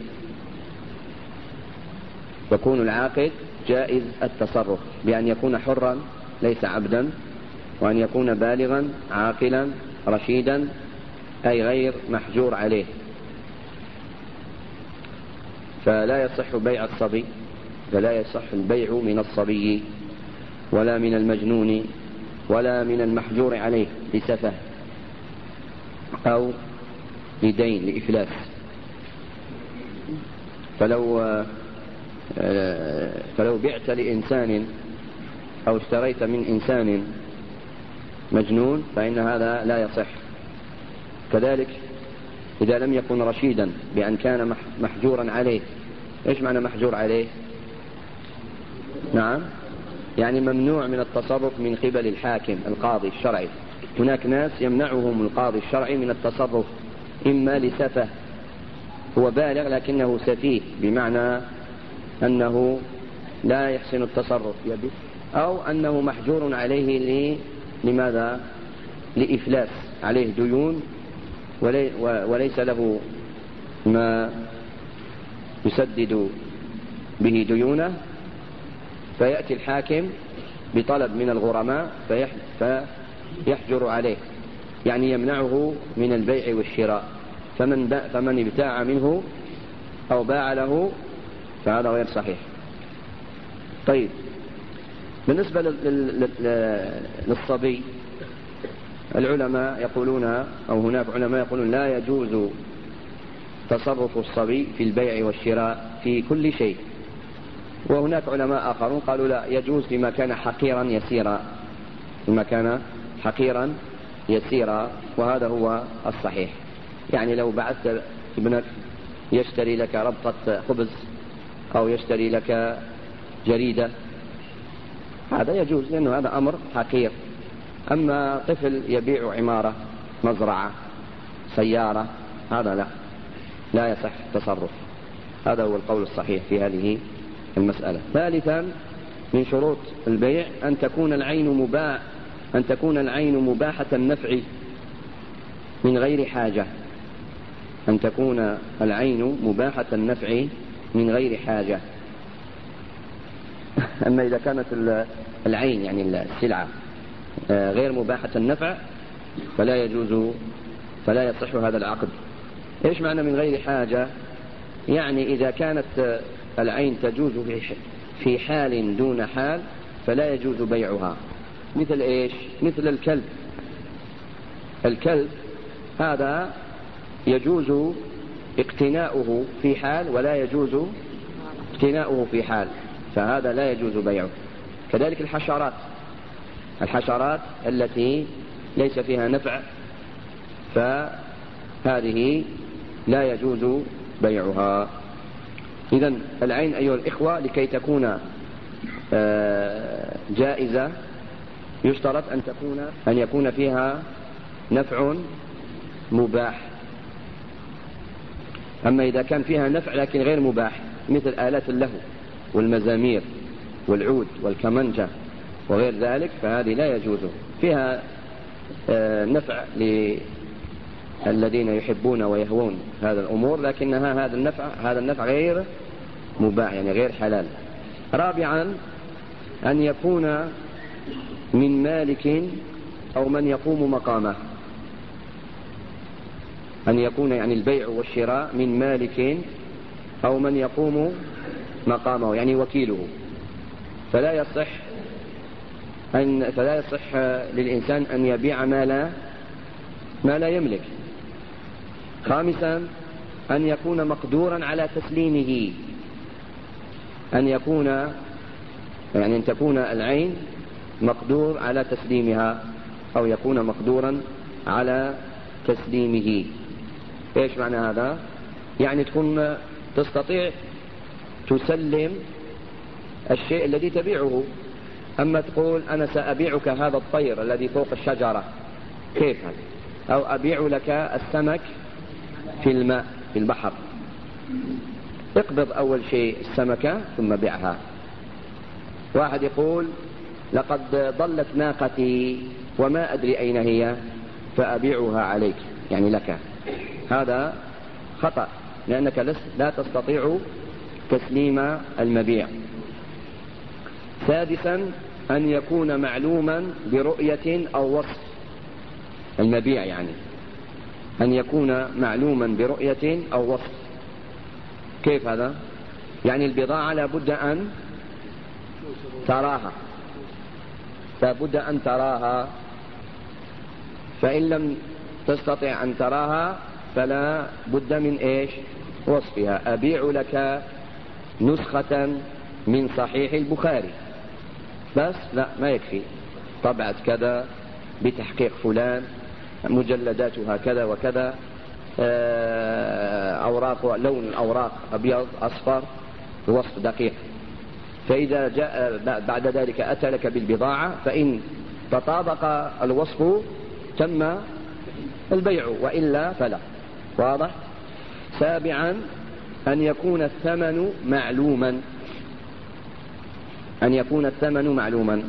S1: يكون العاقد جائز التصرف بأن يكون حرا ليس عبدا، وأن يكون بالغا عاقلا رشيدا أي غير محجور عليه. فلا يصح بيع الصبي، فلا يصح البيع من الصبي ولا من المجنون ولا من المحجور عليه لسفه أو لدين لإفلاس. فلو بعت لإنسان أو اشتريت من إنسان مجنون فإن هذا لا يصح. كذلك إذا لم يكن رشيدا بأن كان محجورا عليه. إيش معنى محجور عليه؟ نعم، يعني ممنوع من التصرف من قبل الحاكم القاضي الشرعي. هناك ناس يمنعهم القاضي الشرعي من التصرف، إما لسفه، هو بالغ لكنه سفيه بمعنى أنه لا يحسن التصرف، أو أنه محجور عليه لماذا؟ لإفلاس، عليه ديون وليس له ما يسدد به ديونه، فيأتي الحاكم بطلب من الغرماء فيحجر عليه، يعني يمنعه من البيع والشراء. فمن ابتاع منه أو باع له فهذا غير صحيح. طيب، بالنسبة للصبي العلماء يقولون، أو هناك علماء يقولون لا يجوز تصرف الصبي في البيع والشراء في كل شيء. وهناك علماء آخرون قالوا لا، يجوز فيما كان حقيرا يسيرا، فيما كان حقيرا يسيرا، وهذا هو الصحيح. يعني لو بعثت ابنك يشتري لك ربطة خبز أو يشتري لك جريدة هذا يجوز، لأنه هذا أمر حقير. أما طفل يبيع عمارة، مزرعة، سيارة، هذا لا يصح التصرف. هذا هو القول الصحيح في هذه المسألة. ثالثا من شروط البيع أن تكون العين مباحة النفع من غير حاجة. أن تكون العين مباحة النفع من غير حاجة. أما إذا كانت العين يعني السلعة غير مباحة النفع فلا يصح هذا العقد. إيش معنى من غير حاجة؟ يعني إذا كانت العين تجوز في حال دون حال فلا يجوز بيعها. مثل إيش؟ مثل الكلب. الكلب هذا يجوز اقتناؤه في حال ولا يجوز اقتناؤه في حال، فهذا لا يجوز بيعه. كذلك الحشرات التي ليس فيها نفع فهذه لا يجوز بيعها. إذن العين أيها الإخوة لكي تكون جائزة يشترط أن يكون فيها نفع مباح. أما إذا كان فيها نفع لكن غير مباح مثل آلات اللهو والمزامير والعود والكمنجة وغير ذلك فهذه لا يجوز. فيها نفع للذين يحبون ويهوون هذا الأمور، لكنها هذا النفع غير مباح، يعني غير حلال. رابعا أن يكون من مالك أو من يقوم مقامه. أن يكون يعني البيع والشراء من مالك أو من يقوم مقامه، يعني وكيله. فلا يصح للإنسان أن يبيع ما لا يملك. خامسا أن يكون مقدورا على تسليمه. أن تكون العين مقدور على تسليمها أو يكون مقدورا على تسليمه. إيش معنى هذا؟ يعني تكون تستطيع تسلم الشيء الذي تبيعه. أما تقول أنا سأبيعك هذا الطير الذي فوق الشجرة، كيف هذا؟ أو أبيع لك السمك في الماء في البحر. اقبض أول شيء السمكة ثم بيعها. واحد يقول
S6: لقد ضلت ناقتي وما أدري أين هي فأبيعها عليك، يعني لك. هذا خطأ، لأنك لا تستطيع تسليم المبيع. سادسا أن يكون معلوما برؤية أو وصف المبيع، يعني أن يكون معلوما برؤية أو وصف. كيف هذا؟ يعني البضاعة لابد أن تراها، لابد أن تراها، فإن لم تستطع أن تراها فلا بد من إيش؟ وصفها. أبيع لك نسخة من صحيح البخاري، بس لا، ما يكفي. طبعت كذا بتحقيق فلان، مجلداتها كذا وكذا، أوراق، لون الأوراق أبيض أصفر، وصف دقيق. فإذا جاء بعد ذلك أتى لك بالبضاعة، فإن تطابق الوصف تم البيع، وإلا فلا. واضح؟ سابعا أن يكون الثمن معلوما، أن يكون الثمن معلوما.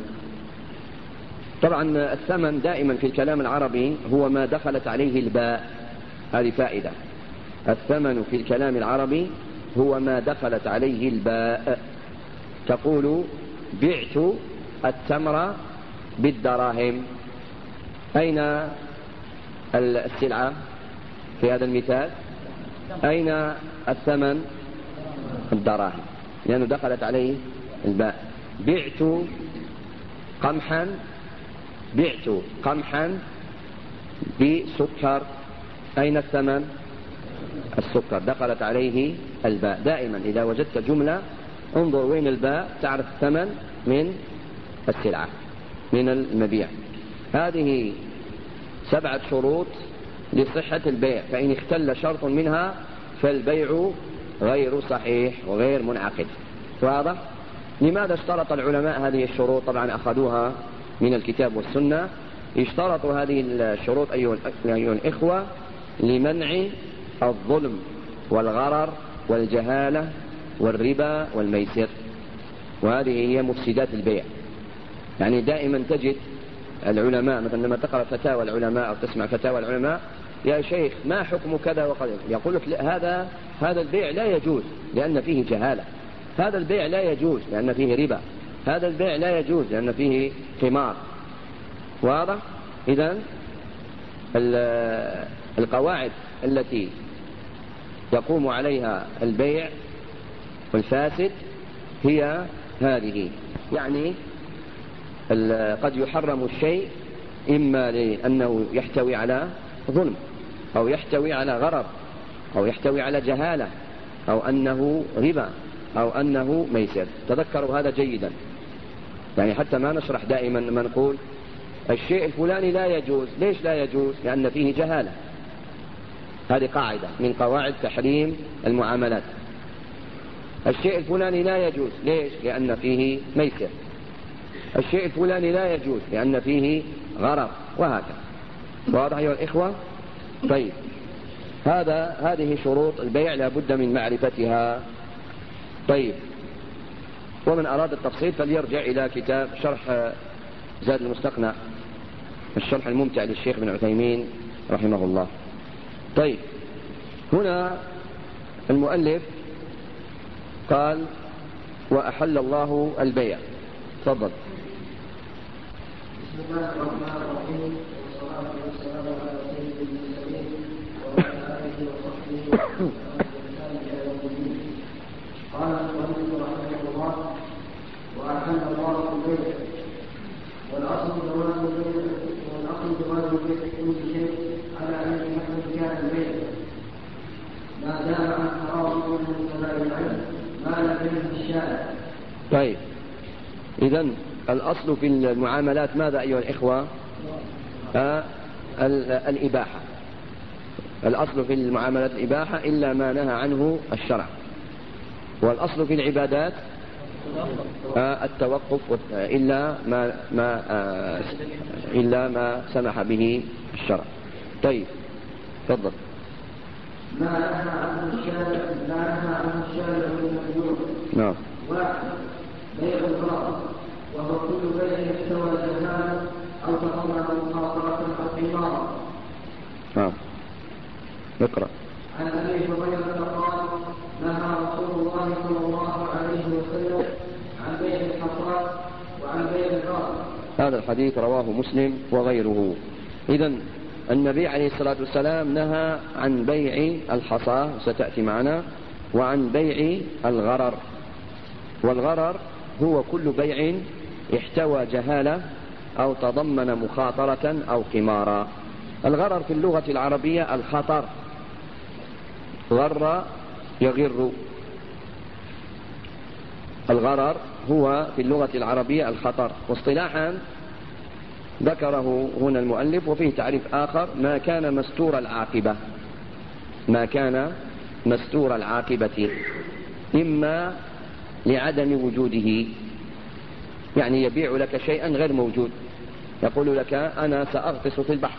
S6: طبعا الثمن دائما في الكلام العربي هو ما دخلت عليه الباء، هذه فائدة. الثمن في الكلام العربي هو ما دخلت عليه الباء. تقول بعت التمر بالدراهم، أين السلعة في هذا المثال؟ أين الثمن؟ الدراهم، لأنه دخلت عليه الباء. بعت قمحا بسكر، أين الثمن؟ السكر، دخلت عليه الباء. دائما إذا وجدت جملة انظر وين الباء، تعرف الثمن من السلعة، من المبيع. هذه 7 شروط لصحة البيع، فإن اختل شرط منها فالبيع غير صحيح وغير منعقد. واضح؟ لماذا اشترط العلماء هذه الشروط؟ طبعا أخذوها من الكتاب والسنة. اشترطوا هذه الشروط أيها الإخوة لمنع الظلم والغرر والجهالة والربا والميسر، وهذه هي مفسدات البيع. يعني دائما تجد العلماء مثلا لما تقرأ فتاوى العلماء أو تسمع فتاوى العلماء، يا شيخ ما حكم كذا وقد، يقول لك هذا البيع لا يجوز لأن فيه جهالة، هذا البيع لا يجوز لأن فيه ربا، هذا البيع لا يجوز لأن فيه قمار. واضح؟ إذن القواعد التي يقوم عليها البيع والفاسد هي هذه. يعني قد يحرم الشيء إما لأنه يحتوي على ظلم، أو يحتوي على غرر، أو يحتوي على جهالة، أو أنه ربا، أو أنه ميسر. تذكروا هذا جيدا، يعني حتى ما نشرح دائما ما نقول الشيء الفلاني لا يجوز. ليش لا يجوز؟ لأن فيه جهالة. هذه قاعدة من قواعد تحريم المعاملات. الشيء الفلاني لا يجوز. ليش؟ لأن فيه ميسر. الشيء الفلاني لا يجوز لأن فيه غرر، وهكذا. واضح أيها الإخوة؟ طيب، هذه شروط البيع لا بد من معرفتها. طيب، ومن أراد التفصيل فليرجع إلى كتاب شرح زاد المستقنع، الشرح الممتع للشيخ بن عثيمين رحمه الله. طيب، هنا المؤلف قال وأحل الله البيع. تفضل.
S5: بسم الله الرحمن الرحيم، والصلاة والسلام على سيد المرسلين وعلى آله وصحبه ومن إلى يوم الدين. قال المؤلف رحمه الله وأحل الله البيع، والأصل جواز البيع كل شيء على أي حد كان البيع، ما دام عن حرام من العلم ما لا فيه الشارع.
S6: طيب، إذن الأصل في المعاملات ماذا أيها الإخوة؟ الإباحة. الأصل في المعاملات الإباحة إلا ما نهى عنه الشرع. والأصل في العبادات التوقف إلا ما سمح به الشرع. طيب، تفضل.
S5: ما نهى عنه الشارع من البيوع.
S6: نعم.
S5: واحد، بيع الغرض
S3: وهو كل بيع احتوى جهالا أو تضمن مخاطرة أو قمارا.
S1: اقرأ.
S3: عن أبي هريرة قال نهى رسول الله صلى الله عليه وسلم عن بيع الحصاد وعن بيع الغار.
S1: هذا الحديث رواه مسلم وغيره. إذن النبي عليه الصلاة والسلام نهى عن بيع الحصى ستأتي معنا، وعن بيع الغرر. والغرر هو كل بيع احتوى جهالة أو تضمن مخاطرة أو قمارا. الغرر في اللغة العربية الخطر، غر يغر. الغرر هو في اللغة العربية الخطر. واصطلاحا ذكره هنا المؤلف وفيه تعريف آخر: ما كان مستور العاقبة، ما كان مستور العاقبة إما لعدم وجوده، يعني يبيع لك شيئا غير موجود، يقول لك أنا سأغطس في البحر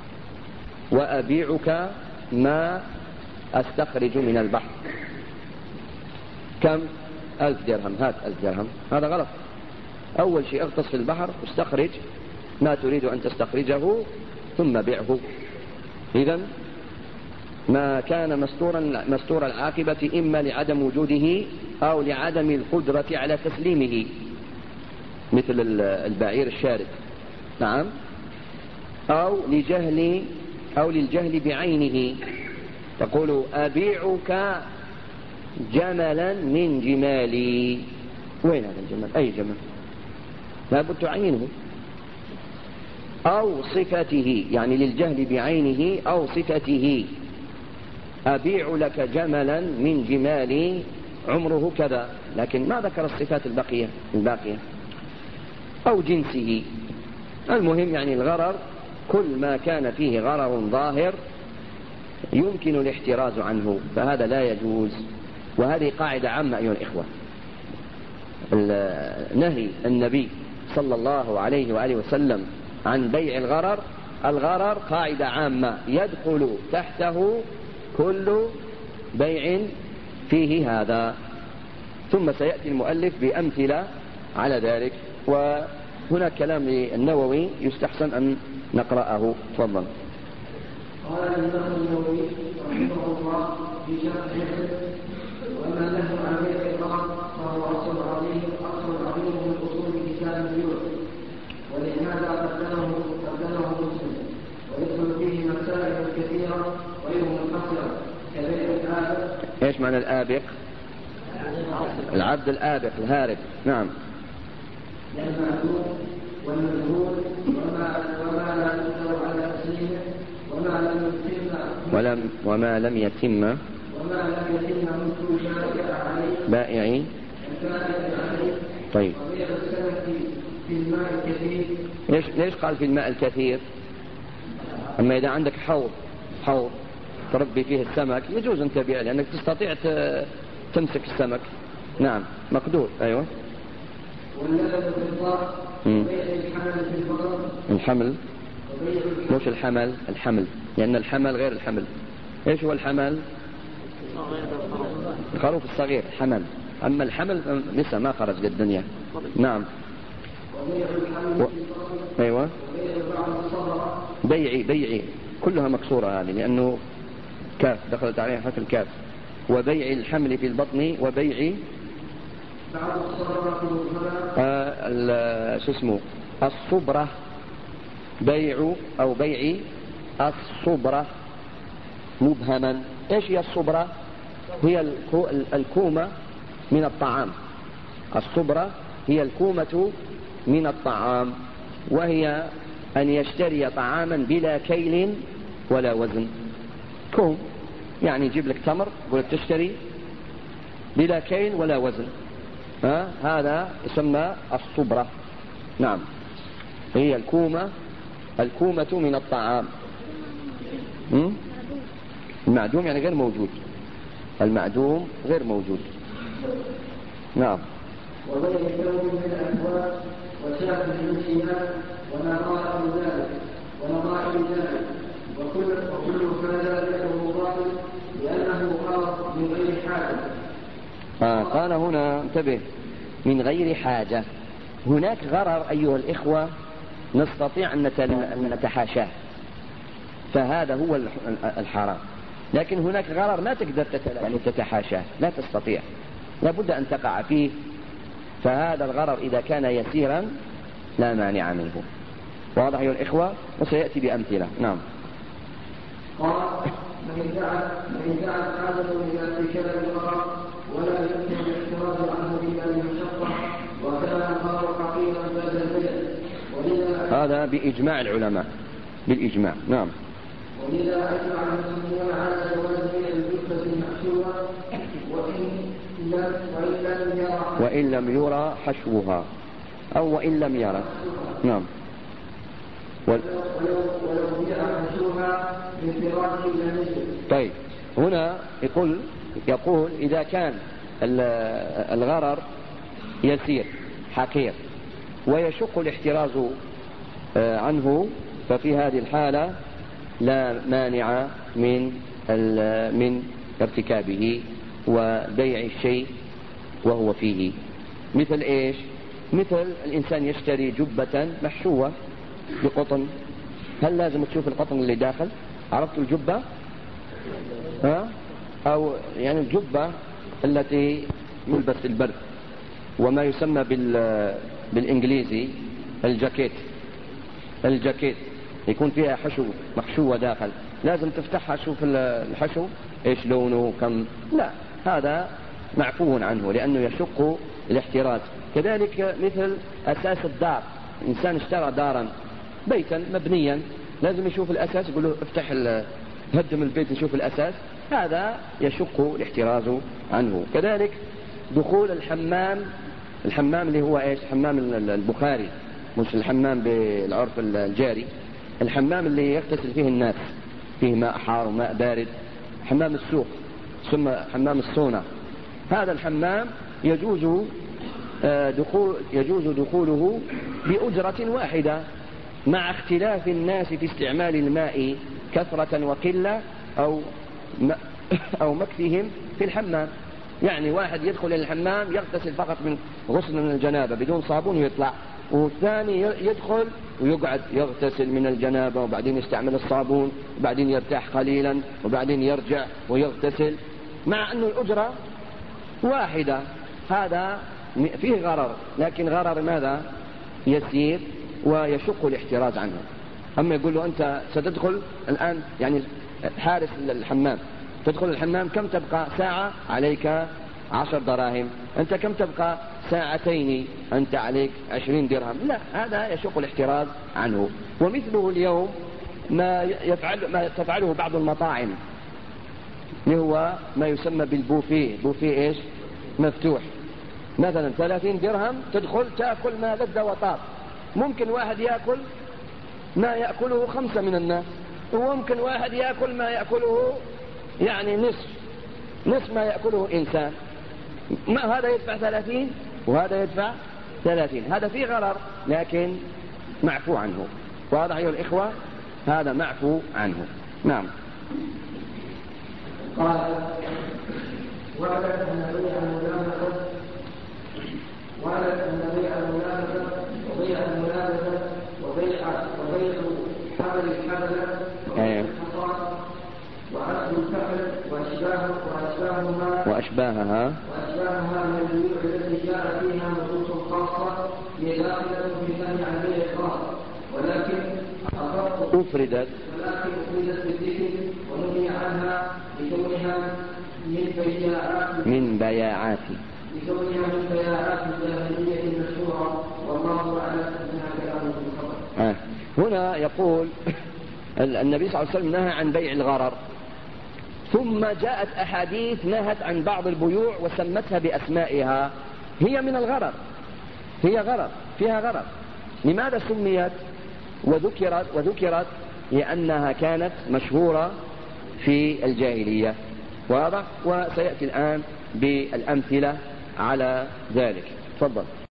S1: وأبيعك ما أستخرج من البحر، كم؟ 1000 درهم، هات 1000 درهم. هذا غلط. أول شيء اغطس في البحر واستخرج ما تريد أن تستخرجه ثم بيعه. إذن ما كان مستور العاقبة إما لعدم وجوده أو لعدم القدرة على تسليمه، مثل البعير الشارد، نعم، أو للجهل بعينه. تقول أبيعك جملا من جمالي، وين هذا الجمل؟ أي جمل؟ لابد تعينه. أو صفته، يعني للجهل بعينه أو صفته، أبيع لك جملا من جمالي عمره كذا، لكن ما ذكر الصفات الباقية. أو جنسه. المهم يعني الغرر كل ما كان فيه غرر ظاهر يمكن الاحتراز عنه، فهذا لا يجوز. وهذه قاعدة عامة أيها الإخوة. نهي النبي صلى الله عليه وآله وسلم عن بيع الغرر قاعدة عامة يدخل تحته كل بيع فيه هذا. ثم سيأتي المؤلف بأمثلة على ذلك، وهناك كلام للنووي يستحسن أن نقرأه. تفضل.
S3: قال الإمام النووي رحمه الله في شرح مسلم: وما له عن بيع الغرر فهو أصل عظيم من أصول كتاب البيوع، ولهذا قدمه مسلم، ويدخل فيه مسائل كثيرة غير منحصرة كبيع الآبق.
S1: ايش معنى الآبق؟ العبد الآبق الهارب، نعم.
S3: المعدوم والمجهول وما لا يقدر على تسليمه
S1: وما لم يتم
S3: مثل شارع عليه
S1: بائعي. طيب،
S3: وبيع السمك في الماء الكثير.
S1: ليش قال في الماء الكثير؟ أما إذا عندك حوض تربي فيه السمك يجوز أن تبيع، لأنك تستطيع تمسك السمك، نعم، مقدور. أيوة.
S3: واللبن في الضار وبيع الحمل في البقر.
S1: الحمل مش الحمل، لأن الحمل غير الحمل. إيش هو الحمل؟ الخروف الصغير حمل، أما الحمل لسه ما خرج للدنيا. نعم. أيوة. بيعي كلها مكسورة هذه، لأنه كاف دخلت عليها حرف الكاف. وبيع الحمل في البطن وبيع الصبرة، بيع أو بيع الصبرة مبهما. إيش هي الصبرة؟ هي الكومة من الطعام. الصبرة هي الكومة من الطعام، وهي أن يشتري طعاما بلا كيل ولا وزن. كوم يعني يجيب لك تمر يقول لك تشتري بلا كيل ولا وزن، هذا يسمى الصبرة. نعم، هي الكومة من الطعام. المعدوم يعني غير موجود، المعدوم غير موجود. نعم.
S3: وبيع ثوب من الأكواب وشاة من الشمال ونظائر ذلك وكل هذا له باطل لأنه غرض من غير حاجة.
S1: قال هنا انتبه، من غير حاجة.
S6: هناك غرر أيها الإخوة نستطيع أن نتحاشاه، فهذا هو الحرام. لكن هناك غرر ما تقدر تتحاشاه، لا تستطيع، لابد أن تقع فيه. فهذا الغرر إذا كان يسيرا لا مانع منه. واضح أيها الإخوة؟ وسيأتي بأمثلة. نعم.
S3: قال من جعل حاجة إلى ارتكاب الغرر ولا يمكن الاحتراز عنه إلا بمشقة وكان الغرر حقيقا بعد البدع.
S6: هذا بإجماع العلماء، بالإجماع. نعم.
S3: ولذا أجمع المسلمون على جواز الجثة المحشوة
S6: وإن لم يرى حشوها أو وإن لم يرى. نعم.
S3: ولو جاء حشوها من فراش إلى نجم.
S6: طيب هنا يقول إذا كان الغرر يسير حقير ويشق الاحتراز عنه، ففي هذه الحالة لا مانع من ارتكابه وبيع الشيء وهو فيه. مثل إيش؟ مثل الإنسان يشتري جبة محشوة بقطن، هل لازم تشوف القطن اللي داخل؟ عرفت الجبة؟ أو يعني الجبة التي يلبس في البرد وما يسمى بالإنجليزي الجاكيت يكون فيها حشو محشوة داخل، لازم تفتحها تشوف الحشو ايش لونه كم. لا، هذا معفو عنه لأنه يشق الاحتراز. كذلك مثل أساس الدار، إنسان اشترى دارا بيتا مبنيا لازم يشوف الأساس، يقول له افتح هدم البيت نشوف الأساس، هذا يشق الاحتراز عنه. كذلك دخول الحمام اللي هو ايش؟ حمام البخاري، مش الحمام بالعرف الجاري، الحمام اللي يغتسل فيه الناس، فيه ماء حار وماء بارد، حمام السوق ثم حمام الصونة. هذا الحمام يجوز دخوله بأجرة واحدة مع اختلاف الناس في استعمال الماء كثرة وقلة أو مكثهم في الحمام. يعني واحد يدخل الحمام يغتسل فقط من غسل من الجنابة بدون صابون ويطلع، والثاني يدخل ويقعد يغتسل من الجنابة وبعدين يستعمل الصابون وبعدين يرتاح قليلا وبعدين يرجع ويغتسل، مع أن الأجرة واحدة. هذا فيه غرر، لكن غرر ماذا؟ يسير ويشق الاحتراز عنه. أما يقول له أنت ستدخل الآن، يعني حارس الحمام، تدخل الحمام كم تبقى ساعة؟ عليك 10 دراهم. أنت كم تبقى؟ ساعتين، أنت عليك 20 درهم. لا، هذا يشق الاحتراز عنه. ومثله اليوم ما تفعله بعض المطاعم اللي هو ما يسمى بالبوفيه. بوفيه إيش؟ مفتوح، مثلا 30 درهم تدخل تأكل ما لذ وطاب. ممكن واحد يأكل ما يأكله 5 من الناس، وممكن واحد يأكل ما يأكله يعني نصف ما يأكله إنسان. ما هذا يدفع 30 وهذا يدفع 30، هذا فيه غرر لكن معفو عنه. واضح أيها الإخوة؟ هذا معفو عنه. نعم.
S3: قال واعلم أن بيع الملابسة وبيع الملابسة وبيع حمل الحملة وعقد الفحل
S6: وأشباهها
S3: من البيوع التي جاء فيها نصوص خاصة هي داخلة في النهي عن بيع الخاص، ولكن
S6: أفردت
S3: بالذكر ونهي عنها لكونها من بياعات الجاهلية المشهورة، والله أعلم أنها كلام الخبر.
S6: هنا يقول النبي صلى الله عليه وسلم نهى عن بيع الغرر، ثم جاءت أحاديث نهت عن بعض البيوع وسمتها بأسمائها. هي من الغرر، هي غرر، فيها غرر. لماذا سميت وذكرت؟ لأنها كانت مشهورة في الجاهلية. واضح؟ وسيأتي الآن بالأمثلة على ذلك. تفضل.